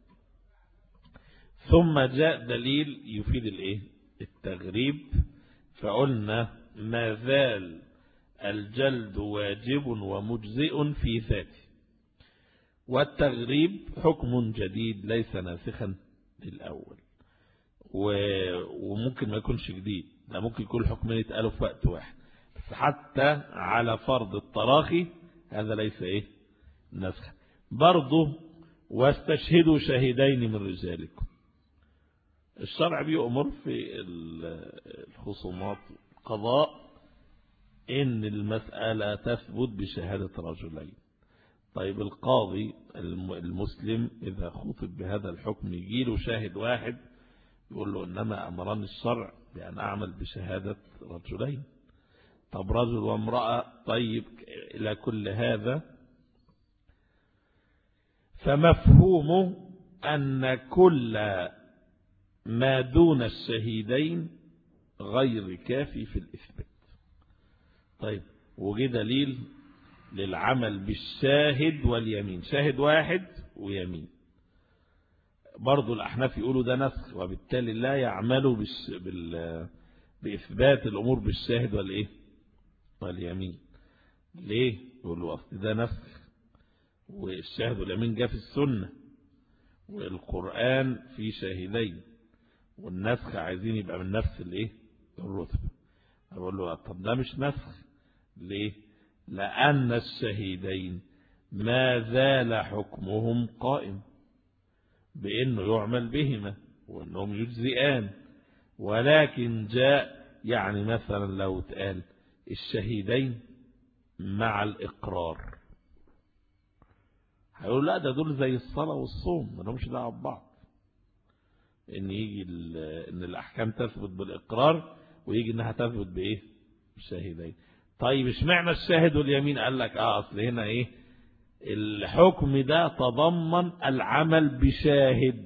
ثم جاء دليل يفيد الإيه؟ التغريب، فقلنا ما زال الجلد واجب ومجزئ في ذاته، والتغريب حكم جديد ليس ناسخا للأول، وممكن ما يكونش جديد، ده ممكن يكون حكمين يتقالوا في وقت واحد، بس حتى على فرض التراخي هذا ليس ايه نسخا. برضه واستشهدوا شهيدين من رجالكم، الشرع بيأمر في الخصومات القضاء ان المسألة تثبت بشهادة رجلين. طيب القاضي المسلم إذا خطب بهذا الحكم يجيله شاهد واحد يقول له إنما أمرني الشرع بأن أعمل بشهادة رجلين. طب رجل وامرأة، طيب إلى كل هذا فمفهومه أن كل ما دون الشهيدين غير كافي في الإثبات. طيب وجه دليل للعمل بالشاهد واليمين، شاهد واحد ويمين، برضو الأحناف يقولوا ده نسخ، وبالتالي لا يعملوا بال... بإثبات الأمور بالشاهد والإيه واليمين. ليه؟ يقولوا أصل ده نسخ، والشاهد واليمين جاء في السنة، والقرآن فيه شاهدين، والنسخ عايزين يبقى من نفس الإيه الرتبة. أقول له طب ده مش نسخ، ليه؟ لأن الشهيدين ما زال حكمهم قائم بأنه يعمل بهما وأنهم يجزئان، ولكن جاء يعني مثلا لو اتقال الشهيدين مع الإقرار، هيقول لا ده دول زي الصلاة والصوم ما لهمش دعوة ببعض، إن يجي إن الأحكام تثبت بالإقرار ويجي إنها تثبت بإيه بالشهيدين. طيب اشمعنى الشاهد واليمين؟ قال لك اه اصل هنا ايه الحكم ده تضمن العمل بشاهد،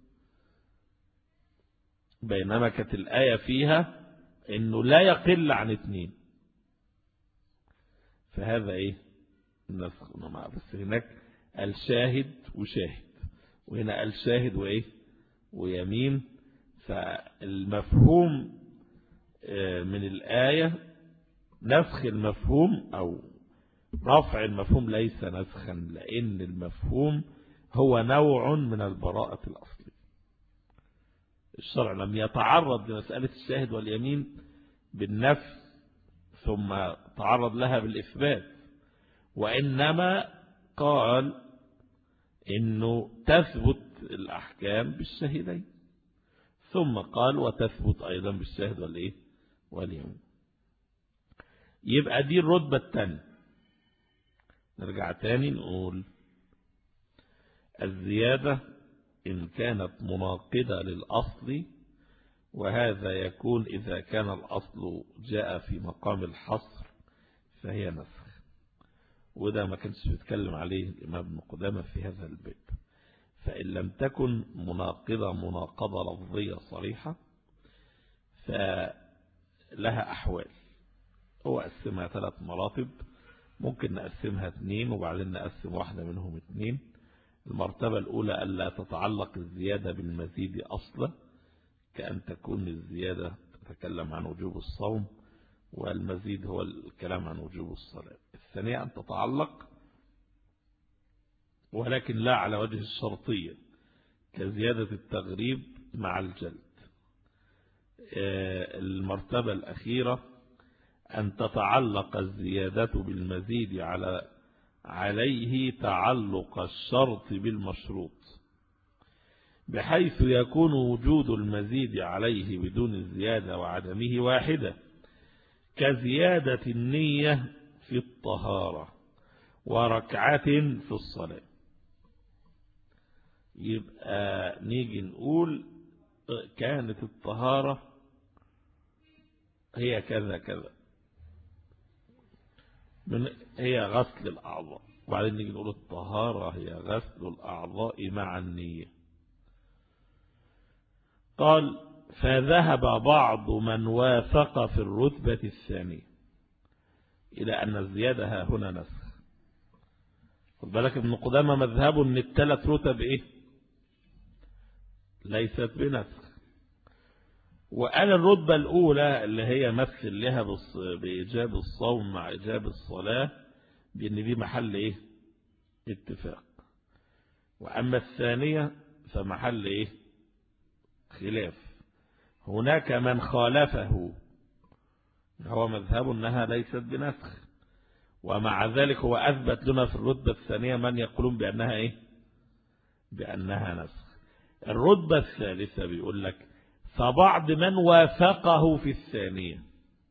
بينما كانت الآية فيها انه لا يقل عن اتنين، فهذا ايه النسخ. بس هناك الشاهد وشاهد، وهنا الشاهد وايه ويمين، فالمفهوم من الآية نسخ المفهوم أو رفع المفهوم ليس نسخا، لأن المفهوم هو نوع من البراءة الأصلية. الشرع لم يتعرض لمسألة الشاهد واليمين بالنفي ثم تعرض لها بالإثبات، وإنما قال إنه تثبت الأحكام بالشاهدين، ثم قال وتثبت أيضا بالشاهد والإيه واليمين. يبقى دي الرتبة الثانية. نرجع تاني نقول الزيادة إن كانت مناقضة للأصل، وهذا يكون إذا كان الأصل جاء في مقام الحصر فهي نسخ، وده ما كانش بيتكلم عليه الإمام ابن قدامة في هذا الباب. فإن لم تكن مناقضة مناقضة لفظية صريحة فلها أحوال، هو قسمها ثلاث مراتب، ممكن نقسمها اثنين وبعدين نقسم واحدة منهم اثنين. المرتبة الأولى ألا تتعلق الزيادة بالمزيد أصلا، كأن تكون الزيادة تتكلم عن وجوب الصوم والمزيد هو الكلام عن وجوب الصلاة. الثانية أن تتعلق ولكن لا على وجه الشرطية كزيادة التغريب مع الجلد. المرتبة الأخيرة أن تتعلق الزيادة بالمزيد على عليه تعلق الشرط بالمشروط، بحيث يكون وجود المزيد عليه بدون الزيادة وعدمه واحدة، كزيادة النية في الطهارة وركعة في الصلاة. يبقى نيجي نقول كانت الطهارة هي كذا كذا، من هي غسل الأعضاء، وبعدين نيجي نقول الطهارة هي غسل الأعضاء مع النية. قال فذهب بعض من وافق في الرتبة الثانية إلى أن الزيادة ها هنا نسخ. خد بالك ابن قدامة مذهبه أن الثلاث رتب إيه؟ ليست بنسخ. وقال الرتبة الأولى اللي هي مثل لها بإيجاب الصوم مع إيجاب الصلاة بأن دي محل إيه؟ اتفاق. وأما الثانية فمحل إيه؟ خلاف. هناك من خالفه هو مذهب أنها ليست بنسخ، ومع ذلك هو أثبت لنا في الرتبة الثانية من يقولون بأنها إيه؟ بأنها نسخ. الرتبة الثالثة بيقول لك فبعض من وافقه في الثانية،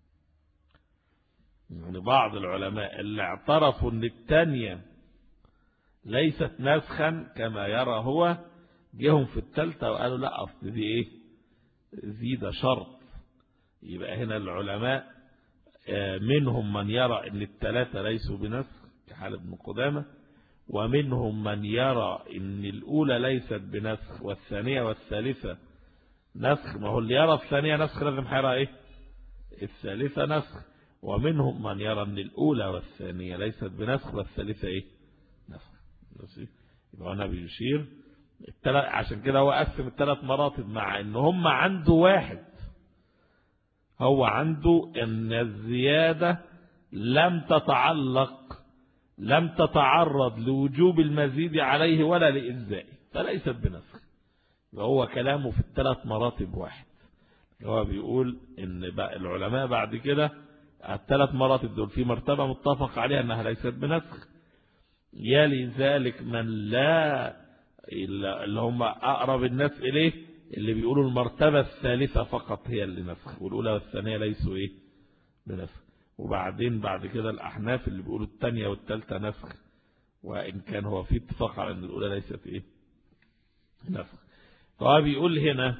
يعني بعض العلماء اللي اعترفوا أن الثانية ليست نسخا كما يرى هو، جيهم في الثالثة وقالوا لا أصل دي إيه؟ زيادة شرط. يبقى هنا العلماء منهم من يرى أن الثلاثة ليسوا بنسخ كحال ابن قدامة، ومنهم من يرى أن الأولى ليست بنسخ والثانية والثالثة نسخ. ما هو اللي يرى الثانية نسخ لازم هيرى إيه؟ الثالثة نسخ. ومنهم من يرى أن الأولى والثانية ليست بنسخ والثالثة إيه؟ نسخ. يبقى أنا بيشير عشان كده هو قسم الثلاث مراتب، مع ان هم عنده واحد هو عنده ان الزيادة لم تتعلق لم تتعرض لوجوب المزيد عليه ولا لإجزائه فليست بنسخ. وهو كلامه في الثلاث مراتب واحد. هو بيقول ان بقى العلماء بعد كده الثلاث مراتب دول في مرتبة متفق عليها انها ليست بنسخ، يلي ذلك من لا اللي هم أقرب الناس إليه اللي بيقولوا المرتبة الثالثة فقط هي اللي نسخ، والأولى والثانية ليسوا إيه؟ بنسخ. وبعدين بعد كده الأحناف اللي بيقولوا الثانية والثالثة نسخ، وإن كان هو في اتفاق على أن الأولى ليست إيه؟ نسخ. فهو بيقول هنا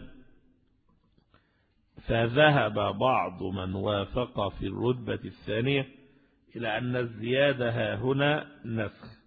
فذهب بعض من وافق في الرتبة الثانية إلى أن الزيادة ها هنا نسخ.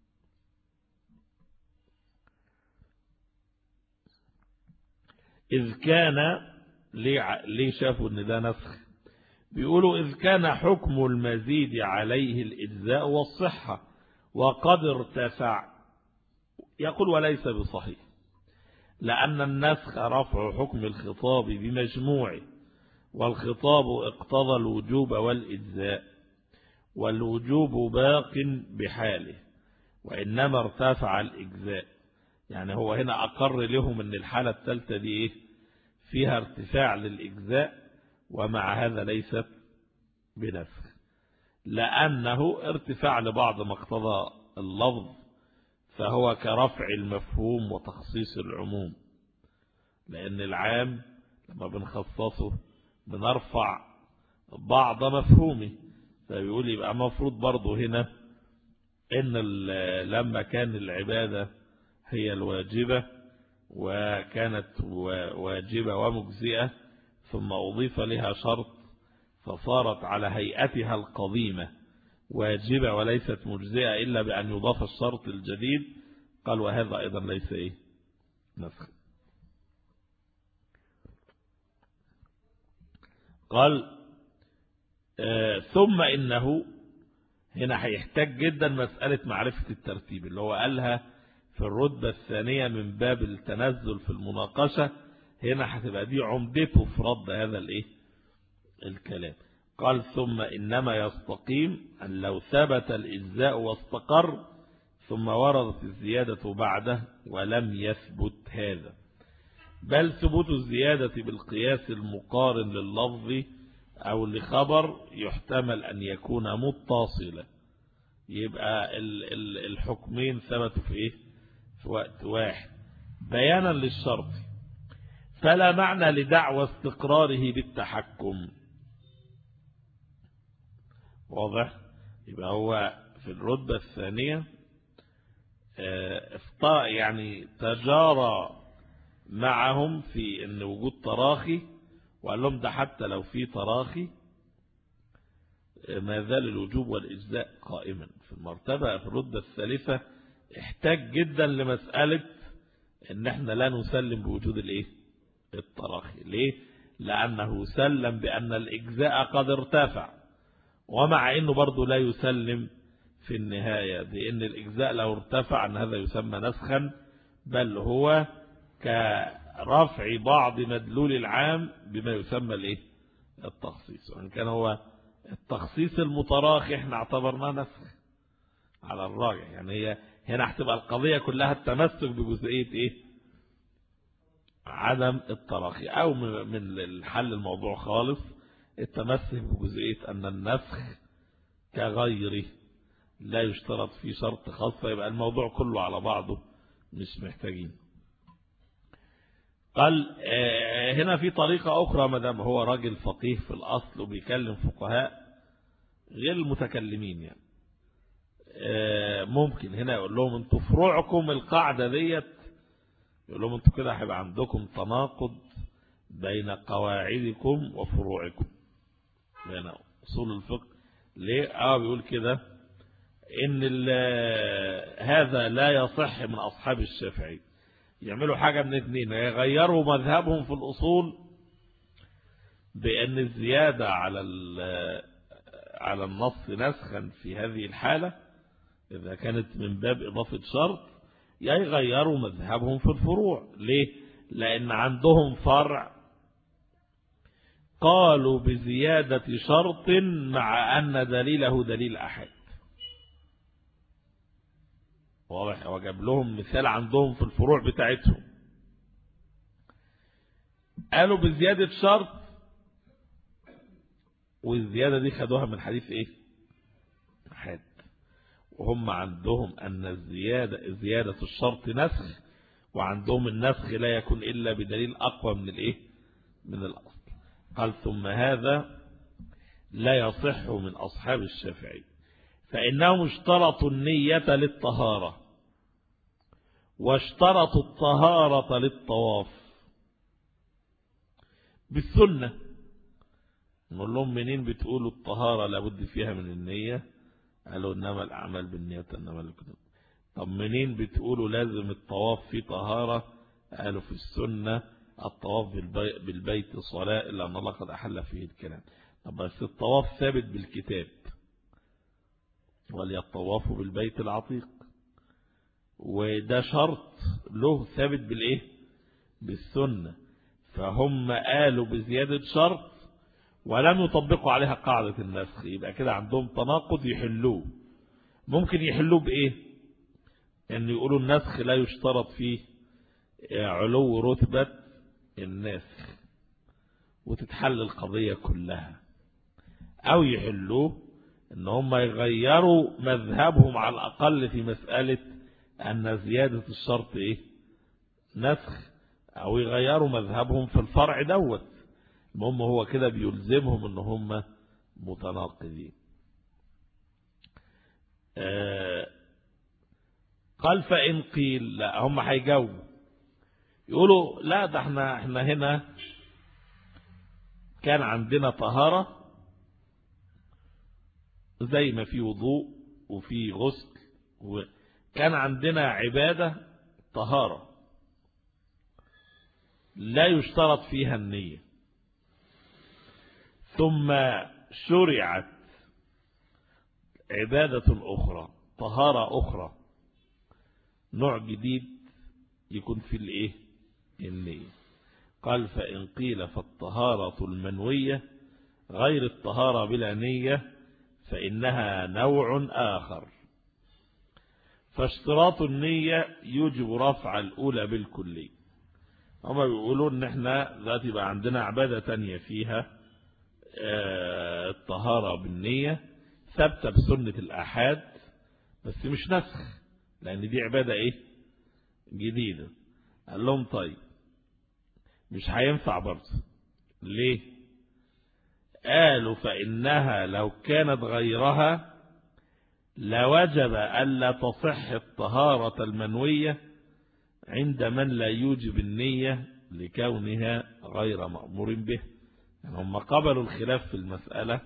إذ كان ليه شافوا أن ده نسخ؟ بيقولوا إذ كان حكم المزيد عليه الإجزاء والصحة وقد ارتفع. يقول وليس بصحيح، لأن النسخ رفع حكم الخطاب بمجموعه، والخطاب اقتضى الوجوب والإجزاء، والوجوب باق بحاله، وإنما ارتفع الإجزاء. يعني هو هنا أقر لهم أن الحالة الثالثة دي إيه؟ فيها ارتفاع للإجزاء، ومع هذا ليست بنسخ، لأنه ارتفاع لبعض ما اقتضى اللفظ، فهو كرفع المفهوم وتخصيص العموم، لأن العام لما بنخصصه بنرفع بعض مفهومه. فبيقول يبقى مفروض برضه هنا إن لما كان العبادة هي الواجبة وكانت واجبة ومجزئة ثم أضيف لها شرط فصارت على هيئتها القديمة واجبة وليست مجزئة إلا بأن يضاف الشرط الجديد. قال وهذا أيضا ليس إيه؟ نسخ. قال آه ثم إنه هنا هيحتاج جدا مسألة معرفة الترتيب اللي هو قالها في الرتبة الثانية من باب التنزل في المناقشة. هنا هتبقى دي عمدته في رد هذا الايه الكلام. قال ثم إنما يستقيم أن لو ثبت الإجزاء واستقر ثم وردت الزيادة بعده ولم يثبت هذا، بل ثبوت الزيادة بالقياس المقارن لللفظ أو لخبر يحتمل أن يكون متصلا. يبقى الحكمين ثبتوا في إيه؟ في وقت واحد. بيانا للشرط، فلا معنى لدعوى استقراره بالتحكم. واضح؟ يبقى هو في الرتبة الثانية افطاء يعني تجارى معهم في ان وجود تراخي، وقال لهم ده حتى لو في تراخي ما زال الوجوب والإجزاء قائما. في المرتبة في الرتبة الثالثة احتاج جدا لمسألة ان احنا لا نسلم بوجود الايه التراخي. ليه؟ لأنه سلم بأن الإجزاء قد ارتفع، ومع انه برضه لا يسلم في النهاية بأن الإجزاء لو ارتفع أن هذا يسمى نسخا، بل هو كرفع بعض مدلول العام بما يسمى الايه التخصيص. وإن كان هو التخصيص المتراخي احنا اعتبرناه نسخ على الراجح، يعني هي هنا هتبقى القضية كلها التمسك بجزئية ايه عدم التراخي، او من الحل الموضوع خالص التمسك بجزئية ان النسخ كغيره لا يشترط فيه شرط خاص، يبقى الموضوع كله على بعضه مش محتاجين. قال هنا في طريقة أخرى، ما دام هو راجل فقيه في الأصل وبيكلم فقهاء غير المتكلمين، يعني ممكن هنا يقول لهم انتوا فروعكم القاعدة ديت، يقول لهم انتوا كده هيبقى عندكم تناقض بين قواعدكم وفروعكم بين أصول الفقه. ليه؟ اه بيقول كده ان هذا لا يصح من أصحاب الشافعي. يعملوا حاجة من اثنين، يغيروا مذهبهم في الأصول بأن الزيادة على على النص نسخا في هذه الحالة إذا كانت من باب إضافة شرط، يغيروا مذهبهم في الفروع. ليه؟ لأن عندهم فرع قالوا بزيادة شرط مع أن دليله دليل أحد. واضح؟ وجاب لهم مثال عندهم في الفروع بتاعتهم، قالوا بزيادة شرط، والزيادة دي خدوها من حديث ايه أحد، وهم عندهم أن الزيادة زيادة الشرط نسخ، وعندهم النسخ لا يكون إلا بدليل أقوى من الايه من الأصل. قال ثم هذا لا يصح من أصحاب الشافعي، فإنهم اشترطوا النية للطهارة واشترطوا الطهارة للطواف بالسنة. نقول لهم منين بتقولوا الطهارة لابد فيها من النية؟ قالوا إنما الأعمال بالنية إنما الكتب. طب منين بتقولوا لازم الطواف فيه طهارة؟ قالوا في السنة الطواف بالبيت صلاة إلا أن الله قد أحل فيه الكلام. طب بس الطواف ثابت بالكتاب، وليطوافوا بالبيت العتيق، وده شرط له ثابت بالايه بالسنة. فهم قالوا بزيادة شرط ولم يطبقوا عليها قاعدة النسخ، يبقى كده عندهم تناقض يحلوه. ممكن يحلوه بايه؟ ان يقولوا النسخ لا يشترط فيه علو رتبة الناسخ وتتحل القضية كلها، او يحلوه ان هم يغيروا مذهبهم على الأقل في مسألة أن زيادة الشرط إيه نسخ، أو يغيروا مذهبهم في الفرع دوت. المهم هو كده بيلزمهم ان هم متناقضين. آه قال فإن قيل، لا هم هيجاوبوا يقولوا لا ده احنا احنا هنا كان عندنا طهارة زي ما في وضوء وفي غسل، وكان عندنا عبادة طهارة لا يشترط فيها النية، ثم شرعت عبادة أخرى طهارة أخرى نوع جديد يكون في الايه النية. قال فإن قيل فالطهارة المنوية غير الطهارة بلا نية فإنها نوع آخر، فاشتراط النية يوجب رفع الأولى بالكلي. هما بيقولوا ان احنا ذات يبقى عندنا عبادة تانية فيها الطهارة بالنية ثابتة بسنة الآحاد، بس مش نسخ لأن دي عبادة ايه جديدة. قال لهم طيب مش هينفع برضه. ليه؟ قالوا فإنها لو كانت غيرها لوجب ألا تصح الطهارة المنوية عند من لا يوجب النية لكونها غير مأمور به. يعني هم قبلوا الخلاف في المسألة،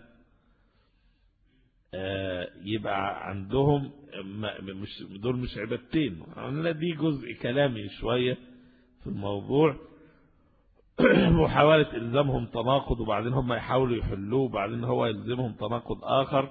يبقى عندهم مش دول مش عبادتين. دي جزء كلامي شوية في الموضوع، محاولة إلزامهم تناقض وبعدين هم يحاولوا يحلوه وبعدين هو يلزمهم تناقض آخر.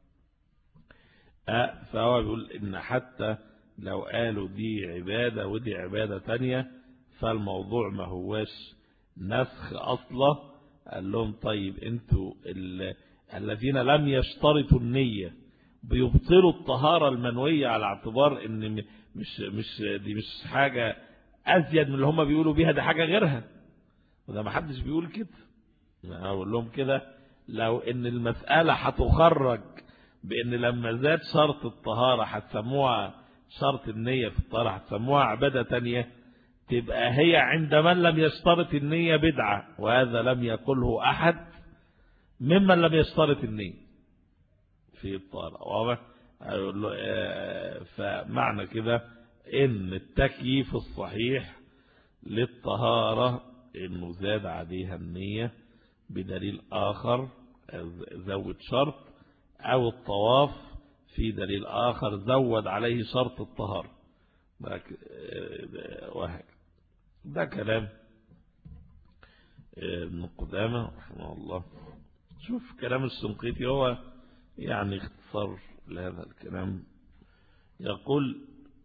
فهو بيقول إن حتى لو قالوا دي عبادة ودي عبادة تانية فالموضوع ما هواش نسخ أصلا. قال لهم طيب انتوا الذين لم يشترطوا النية بيبطلوا الطهارة المنوية على اعتبار ان مش مش دي مش حاجة ازيد من اللي هم بيقولوا بيها، ده حاجة غيرها، وده ما حدش بيقول كده. اقول لهم كده لو ان المسألة هتخرج بان لما زاد شرط الطهارة هتسموها شرط النية في الطهارة هتسموها عبادة تانية، تبقى هي عند من لم يشترط النية بدعة، وهذا لم يقله أحد ممن لم يشترط النية في الطهارة. واضح؟ فمعنى كده إن التكييف الصحيح للطهارة إنه زاد عليها النية بدليل آخر زود شرط، أو الطواف في دليل آخر زود عليه شرط الطهارة، وهكذا. ده كلام ابن قدامة رحمه الله. شوف كلام الشنقيطي هو يعني اختصار لهذا الكلام. يقول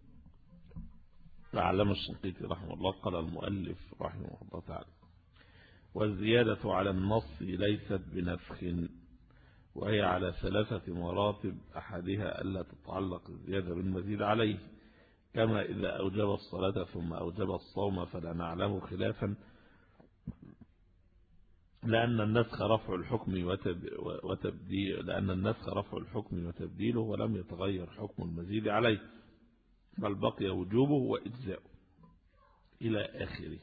العلامة الشنقيطي رحمه الله قال المؤلف رحمه الله تعالى: والزيادة على النص ليست بنسخ، وهي على ثلاثة مراتب، أحدها ألا تتعلق الزيادة بالمزيد عليه، كما إذا أوجب الصلاة ثم أوجب الصوم فلا نعلم خلافا، لأن النسخ رفع الحكم وتبديل لأن النسخ رفع الحكم وتبديله ولم يتغير حكم المزيد عليه، بل بقي وجوبه وإجزاؤه إلى آخره.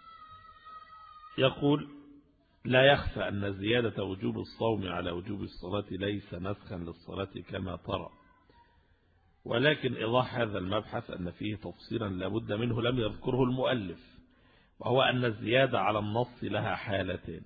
يقول: لا يخفى أن زيادة وجوب الصوم على وجوب الصلاة ليس نسخا للصلاة كما ترى، ولكن إيضاح هذا المبحث أن فيه تفصيلا لابد منه لم يذكره المؤلف، وهو أن الزيادة على النص لها حالتين: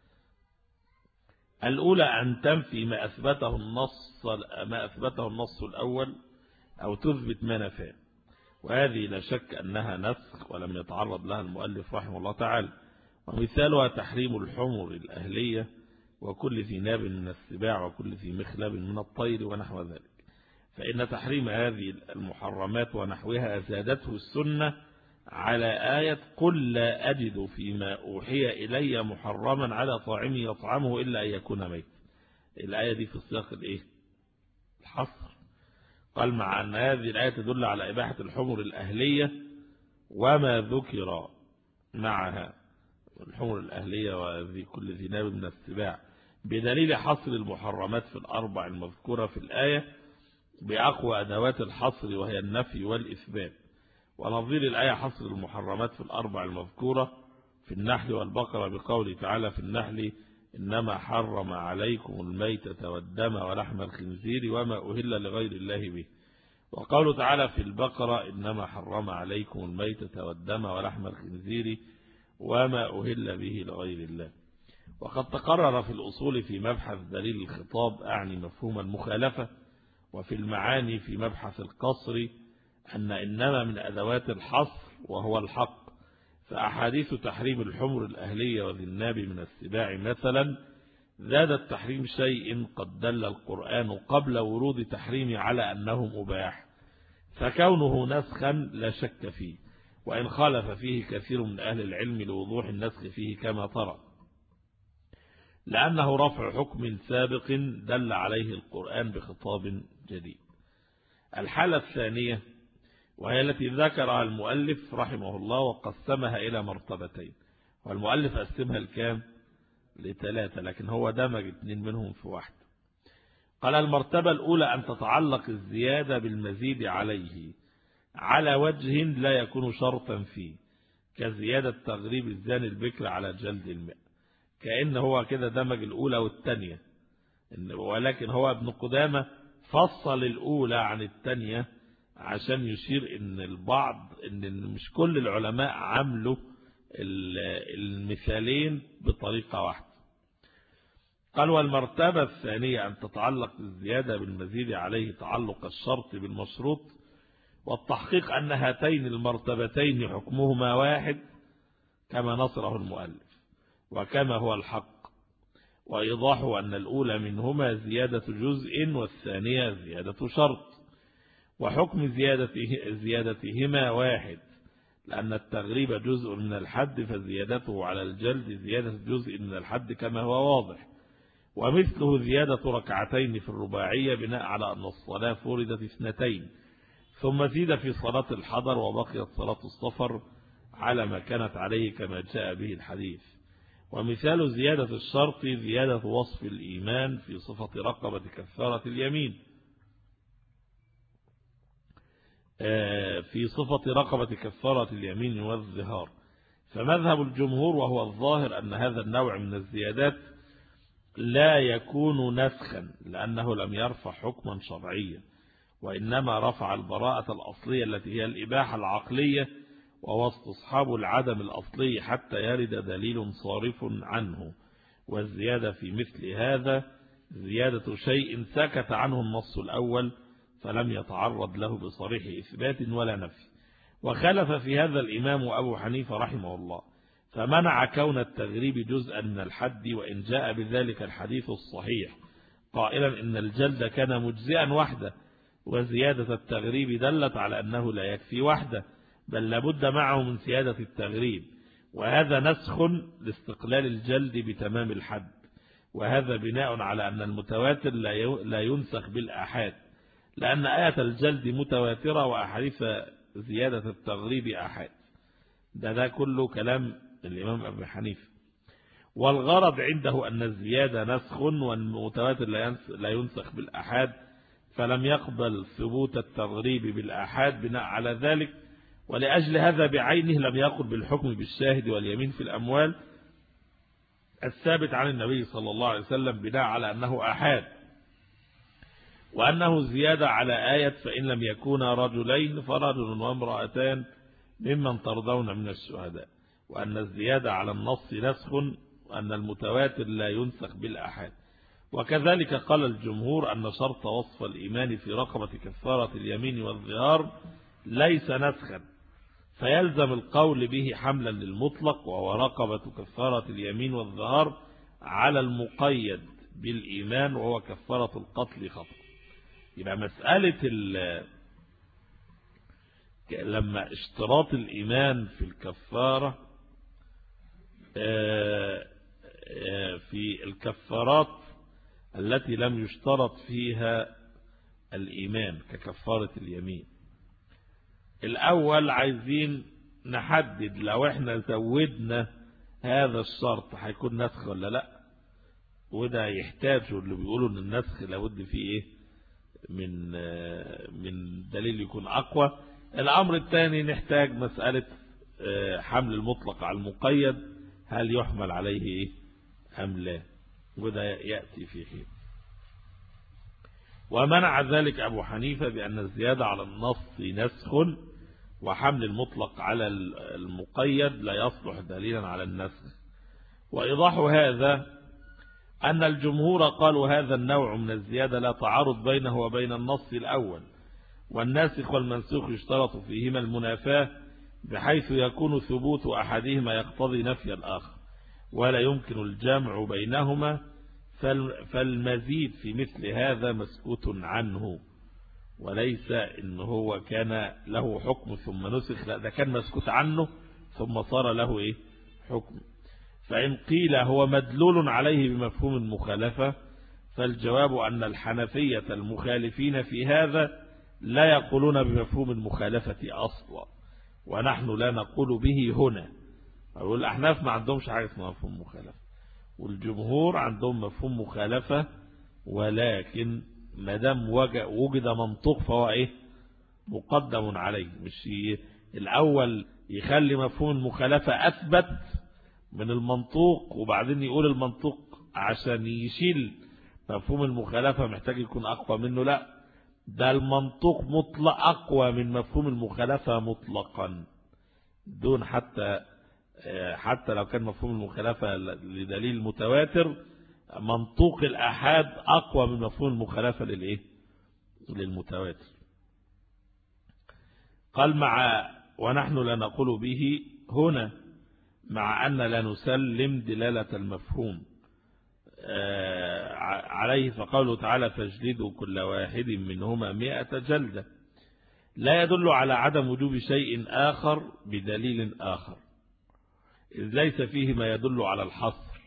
الأولى أن تنفي ما أثبته النص ما أثبته النص الأول أو تثبت ما نفاه، وهذه لا شك أنها نسخ ولم يتعرض لها المؤلف رحمه الله تعالى. ومثالها تحريم الحمر الأهلية وكل ذي ناب من السباع وكل ذي مخلب من الطير ونحو ذلك، فإن تحريم هذه المحرمات ونحوها زادته السنة على آية: قل لا أجد فيما أوحي إلي محرما على طاعم يطعمه إلا أن يكون ميت. الآية دي في السياق الإيه؟ الحصر. قال مع أن هذه الآية تدل على إباحة الحمر الأهلية وما ذكر معها، الحمر الأهلية وذي كل ذي ناب من السباع، بدليل حصر المحرمات في الأربع المذكورة في الآية بأقوى أدوات الحصر وهي النفي والإثبات. ونظير الآية حصر المحرمات في الأربع المذكورة في النحل والبقرة بقوله تعالى في النحل: إنما حرم عليكم الميتة والدم ولحم الخنزير وما أهل لغير الله به. وقوله تعالى في البقرة: إنما حرم عليكم الميتة والدم ولحم الخنزير وما أهل به لغير الله. وقد تقرر في الأصول في مبحث دليل الخطاب أعني مفهوم المخالفة، وفي المعاني في مبحث القصر أن إنما من أدوات الحصر وهو الحق، فأحاديث تحريم الحمر الأهلية وذي الناب من السباع مثلا زادت تحريم شيء قد دل القرآن قبل ورود تحريم على أنه مباح، فكونه نسخا لا شك فيه، وإن خالف فيه كثير من أهل العلم لوضوح النسخ فيه كما ترى، لأنه رفع حكم سابق دل عليه القرآن بخطاب جديد. الحالة الثانية وهي التي ذكرها المؤلف رحمه الله وقسمها إلى مرتبتين، والمؤلف قسمها الكام؟ لثلاثة، لكن هو دمج اثنين منهم في واحد. قال: المرتبة الأولى أن تتعلق الزيادة بالمزيد عليه على وجه لا يكون شرطا فيه، كزيادة تغريب الزاني البكر على جلد المئة، كأن هو كده دمج الأولى والثانية، ولكن هو ابن قدامة فصل الأولى عن الثانية عشان يشير ان البعض ان مش كل العلماء عملوا المثالين بطريقة واحدة. قال والمرتبة الثانية أن تتعلق الزيادة بالمزيد عليه تعلق الشرط بالمشروط، والتحقيق أن هاتين المرتبتين حكمهما واحد كما نصره المؤلف وكما هو الحق، وإيضاحه أن الأولى منهما زيادة جزء والثانية زيادة شرط، وحكم زيادته زيادتهما واحد، لأن التغريب جزء من الحد فزيادته على الجلد زيادة جزء من الحد كما هو واضح. ومثله زيادة ركعتين في الرباعية بناء على أن الصلاة فرضت اثنتين ثم زيد في صلاة الحضر وبقيت صلاة السفر على ما كانت عليه كما جاء به الحديث. ومثال زيادة الشرط زيادة وصف الإيمان في صفة رقبة كفارة اليمين في صفة رقبة كفارة اليمين والظهار. فمذهب الجمهور وهو الظاهر أن هذا النوع من الزيادات لا يكون نسخا لأنه لم يرفع حكما شرعيا، وإنما رفع البراءة الأصلية التي هي الإباحة العقلية، وهو استصحاب العدم الأصلي حتى يرد دليل صارف عنه. والزيادة في مثل هذا زيادة شيء سكت عنه النص الأول فلم يتعرض له بصريح إثبات ولا نفي. وخلف في هذا الإمام أبو حنيفة رحمه الله، فمنع كون التغريب جزءا من الحد وإن جاء بذلك الحديث الصحيح قائلا إن الجلد كان مجزئا وحده، وزيادة التغريب دلت على أنه لا يكفي وحده بل لابد معه من زيادة التغريب، وهذا نسخ لاستقلال الجلد بتمام الحد، وهذا بناء على أن المتواتر لا ينسخ بالآحاد، لأن آية الجلد متواترة وأحاديث زيادة التغريب آحاد. ده ده كله كلام الإمام أبو حنيفة. والغرض عنده أن الزيادة نسخ والمتواتر لا ينسخ بالآحاد، فلم يقبل ثبوت التغريب بالآحاد بناء على ذلك، ولأجل هذا بعينه لم يقل بالحكم بالشاهد واليمين في الأموال الثابت عن النبي صلى الله عليه وسلم بناء على أنه آحاد، وأنه زيادة على آية فإن لم يكونا رجلين فرجل وامرأتان ممن ترضون من الشهداء، وأن الزيادة على النص نسخ، وأن المتواتر لا ينسخ بالآحاد. وكذلك قال الجمهور أن شرط وصف الإيمان في رقبة كفارة اليمين والظهار ليس نسخا، فيلزم القول به حملا للمطلق، وهو رقبة كفارة اليمين والظهار على المقيد بالإيمان وهو كفارة القتل خطأ. يبقى مسألة لما اشتراط الإيمان في الكفارة في الكفارات التي لم يشترط فيها الإيمان ككفارة اليمين، الأول عايزين نحدد لو احنا زودنا هذا الشرط هيكون نسخ ولا لا، وده يحتاج اللي بيقولوا ان النسخ لابد فيه ايه من من دليل يكون أقوى. الأمر الثاني نحتاج مسألة حمل المطلق على المقيد، هل يحمل عليه إيه أم لا، وده يأتي في خير. ومنع ذلك أبو حنيفة بأن الزيادة على النص نسخ، وحمل المطلق على المقيد لا يصلح دليلا على النسخ. وإيضاح هذا أن الجمهور قالوا هذا النوع من الزيادة لا تعارض بينه وبين النص الأول، والناسخ والمنسوخ يشترط فيهما المنافاة بحيث يكون ثبوت أحدهما يقتضي نفي الآخر، ولا يمكن الجمع بينهما، فالمزيد في مثل هذا مسكوت عنه، وليس إن هو كان له حكم ثم نسخ، لا ده كان مسكوت عنه ثم صار له إيه حكم. فإن قيل هو مدلول عليه بمفهوم المخالفة، فالجواب أن الحنفية المخالفين في هذا لا يقولون بمفهوم المخالفة أصلا، ونحن لا نقول به هنا. والأحناف ما عندهمش حاجة اسمها مفهوم مخالفة، والجمهور عندهم مفهوم مخالفة، ولكن ما دام وجد منطق فهو ايه مقدم عليه. مش الأول يخلي مفهوم المخالفة أثبت من المنطوق، وبعدين يقول المنطوق عشان يشيل مفهوم المخالفة محتاج يكون أقوى منه. لا، ده المنطوق مطلق أقوى من مفهوم المخالفة مطلقا، دون حتى حتى لو كان مفهوم المخالفة لدليل متواتر، منطوق الآحاد أقوى من مفهوم المخالفة للإيه؟ للمتواتر. قال مع ونحن لا نقول به هنا، مع أن لا نسلم دلالة المفهوم عليه، فقوله تعالى فاجلدوا كل واحد منهما مئة جلدة لا يدل على عدم وجوب شيء آخر بدليل آخر، إذ ليس فيه ما يدل على الحصر،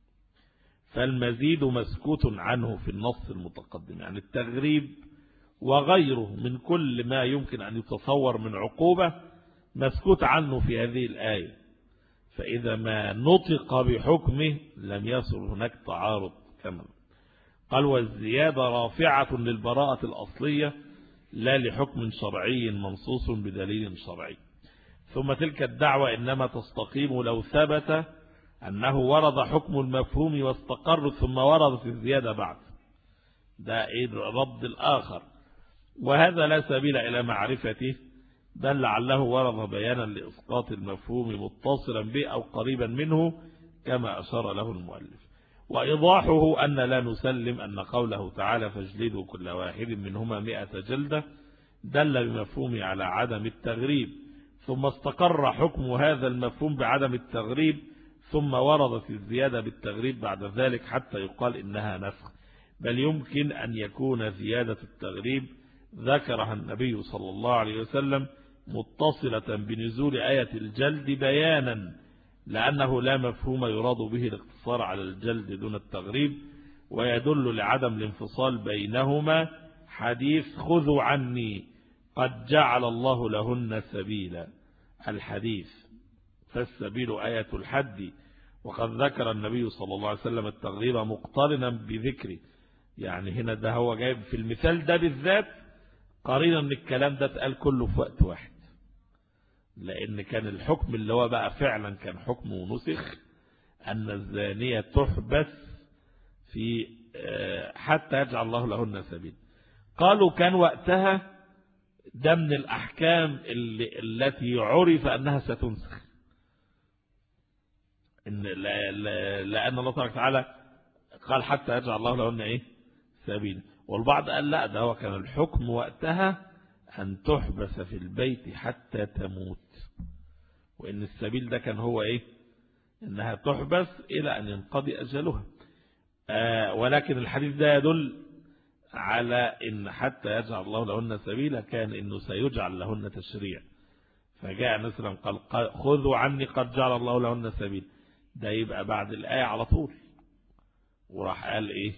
فالمزيد مسكوت عنه في النص المتقدم، يعني التغريب وغيره من كل ما يمكن أن يتصور من عقوبة مسكوت عنه في هذه الآية، فإذا ما نطق بحكمه لم يصل هناك تعارض كما قال. والزيادة رافعة للبراءة الأصلية لا لحكم شرعي منصوص بدليل شرعي. ثم تلك الدعوة إنما تستقيم لو ثبت أنه ورد حكم المفهوم واستقر ثم وردت الزيادة بعد، ده إيه الرد الآخر، وهذا لا سبيل إلى معرفته، بل لعله ورد بيانا لإسقاط المفهوم متصلا به أو قريبا منه كما أشار له المؤلف. وإيضاحه أن لا نسلم أن قوله تعالى فاجلدوا كل واحد منهما مئة جلدة دل بمفهومه على عدم التغريب، ثم استقر حكم هذا المفهوم بعدم التغريب، ثم وردت الزيادة بالتغريب بعد ذلك حتى يقال إنها نسخ، بل يمكن أن يكون زيادة التغريب ذكرها النبي صلى الله عليه وسلم متصلة بنزول آية الجلد بيانا، لأنه لا مفهوم يراد به الاقتصار على الجلد دون التغريب، ويدل لعدم الانفصال بينهما حديث خذوا عني قد جعل الله لهن سبيلا الحديث، فالسبيل آية الحد، وقد ذكر النبي صلى الله عليه وسلم التغريب مقترنا بذكره، يعني هنا ده هو جايب في المثال ده بالذات قرينا ان الكلام ده اتقال كله في وقت واحد، لان كان الحكم اللي هو بقى فعلا كان حكم ونسخ ان الزانية تحبس في حتى يجعل الله لهن سبيل. قالوا كان وقتها ده من الأحكام اللي التي عرف أنها ستنسخ، إن لأن الله تبارك وتعالى قال حتى يجعل الله لهن إيه سبيل، والبعض قال لا، ده هو كان الحكم وقتها أن تحبس في البيت حتى تموت، وإن السبيل ده كان هو إيه إنها تحبس إلى أن ينقضي أجلها. آه ولكن الحديث ده يدل على إن حتى يجعل الله لهن سبيلا كان إنه سيجعل لهن تشريع، فجاء مثلا قال خذوا عني قد جعل الله لهن سبيل، ده يبقى بعد الآية على طول، وراح قال إيه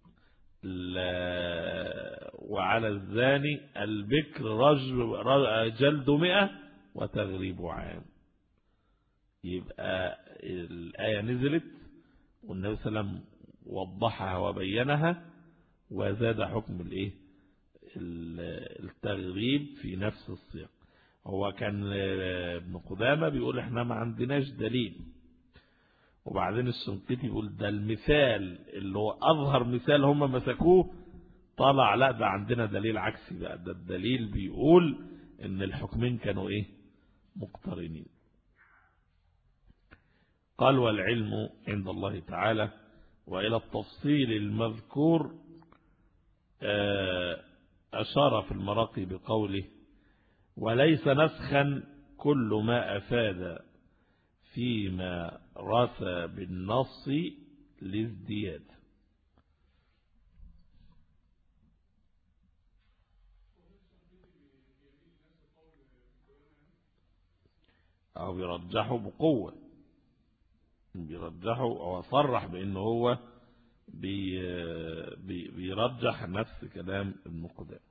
وعلى الزاني البكر رجل جلد مئة وتغريب عام. يبقى الآية نزلت والنبي صلى الله عليه وسلم وضحها وبينها وزاد حكم الايه التغريب في نفس السياق. هو كان ابن قدامة بيقول احنا ما عندناش دليل، وبعدين الشنقيطي يقول ده المثال اللي هو اظهر مثال هم مسكوه طلع لا ده عندنا دليل عكسي بقى، ده الدليل بيقول ان الحكمين كانوا ايه مقترنين. قال والعلم عند الله تعالى. وإلى التفصيل المذكور أشار في المراقي بقوله وليس نسخا كل ما أفاد فيما رثى بالنص لازدياد. أو بيرجحه بقوة، بيرجحه أو صرح بأنه هو بي بي بيرجح نفس كلام ابن قدامة.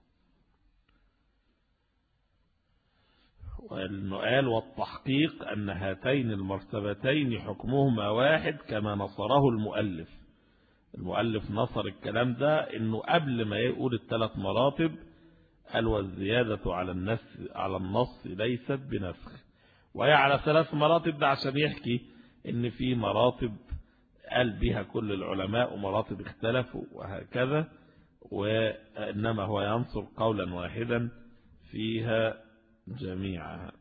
وأنه قال والتحقيق أن هاتين المرتبتين حكمهما واحد كما نصره المؤلف. المؤلف نصر الكلام ده أنه قبل ما يقول الثلاث مراتب قال والزيادة على النص على النص ليست بنسخ، وهي على ثلاث مراتب، ده عشان يحكي ان في مراتب قال بها كل العلماء ومراتب اختلفوا وهكذا، وإنما هو ينصر قولا واحدا فيها جميعها.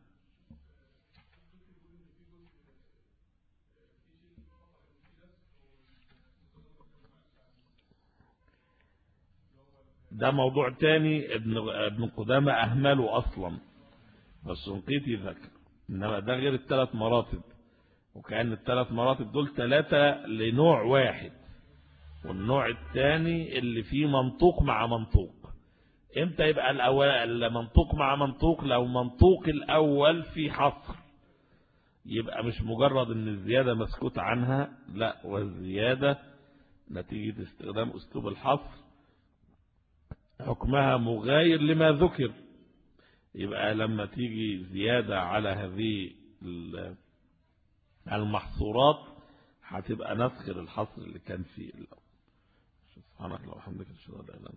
ده موضوع تاني ابن ابن قدامة أهمله أصلا، بس شنقيطي ذكر، إنما ده غير الثلاث مراتب، وكأن الثلاث مراتب دول ثلاثة لنوع واحد، والنوع الثاني اللي فيه منطوق مع منطوق. امتى يبقى الأول المنطوق مع منطوق؟ لو منطوق الأول في حصر، يبقى مش مجرد ان الزيادة مسكوت عنها، لا، والزيادة نتيجة استخدام أسلوب الحصر حكمها مغاير لما ذكر. يبقى لما تيجي زيادة على هذه المحصورات هتبقى نسخ الحصر اللي كان فيه الأول. سبحانك اللهم وبحمدك، اشهد ان لا اله الا انت.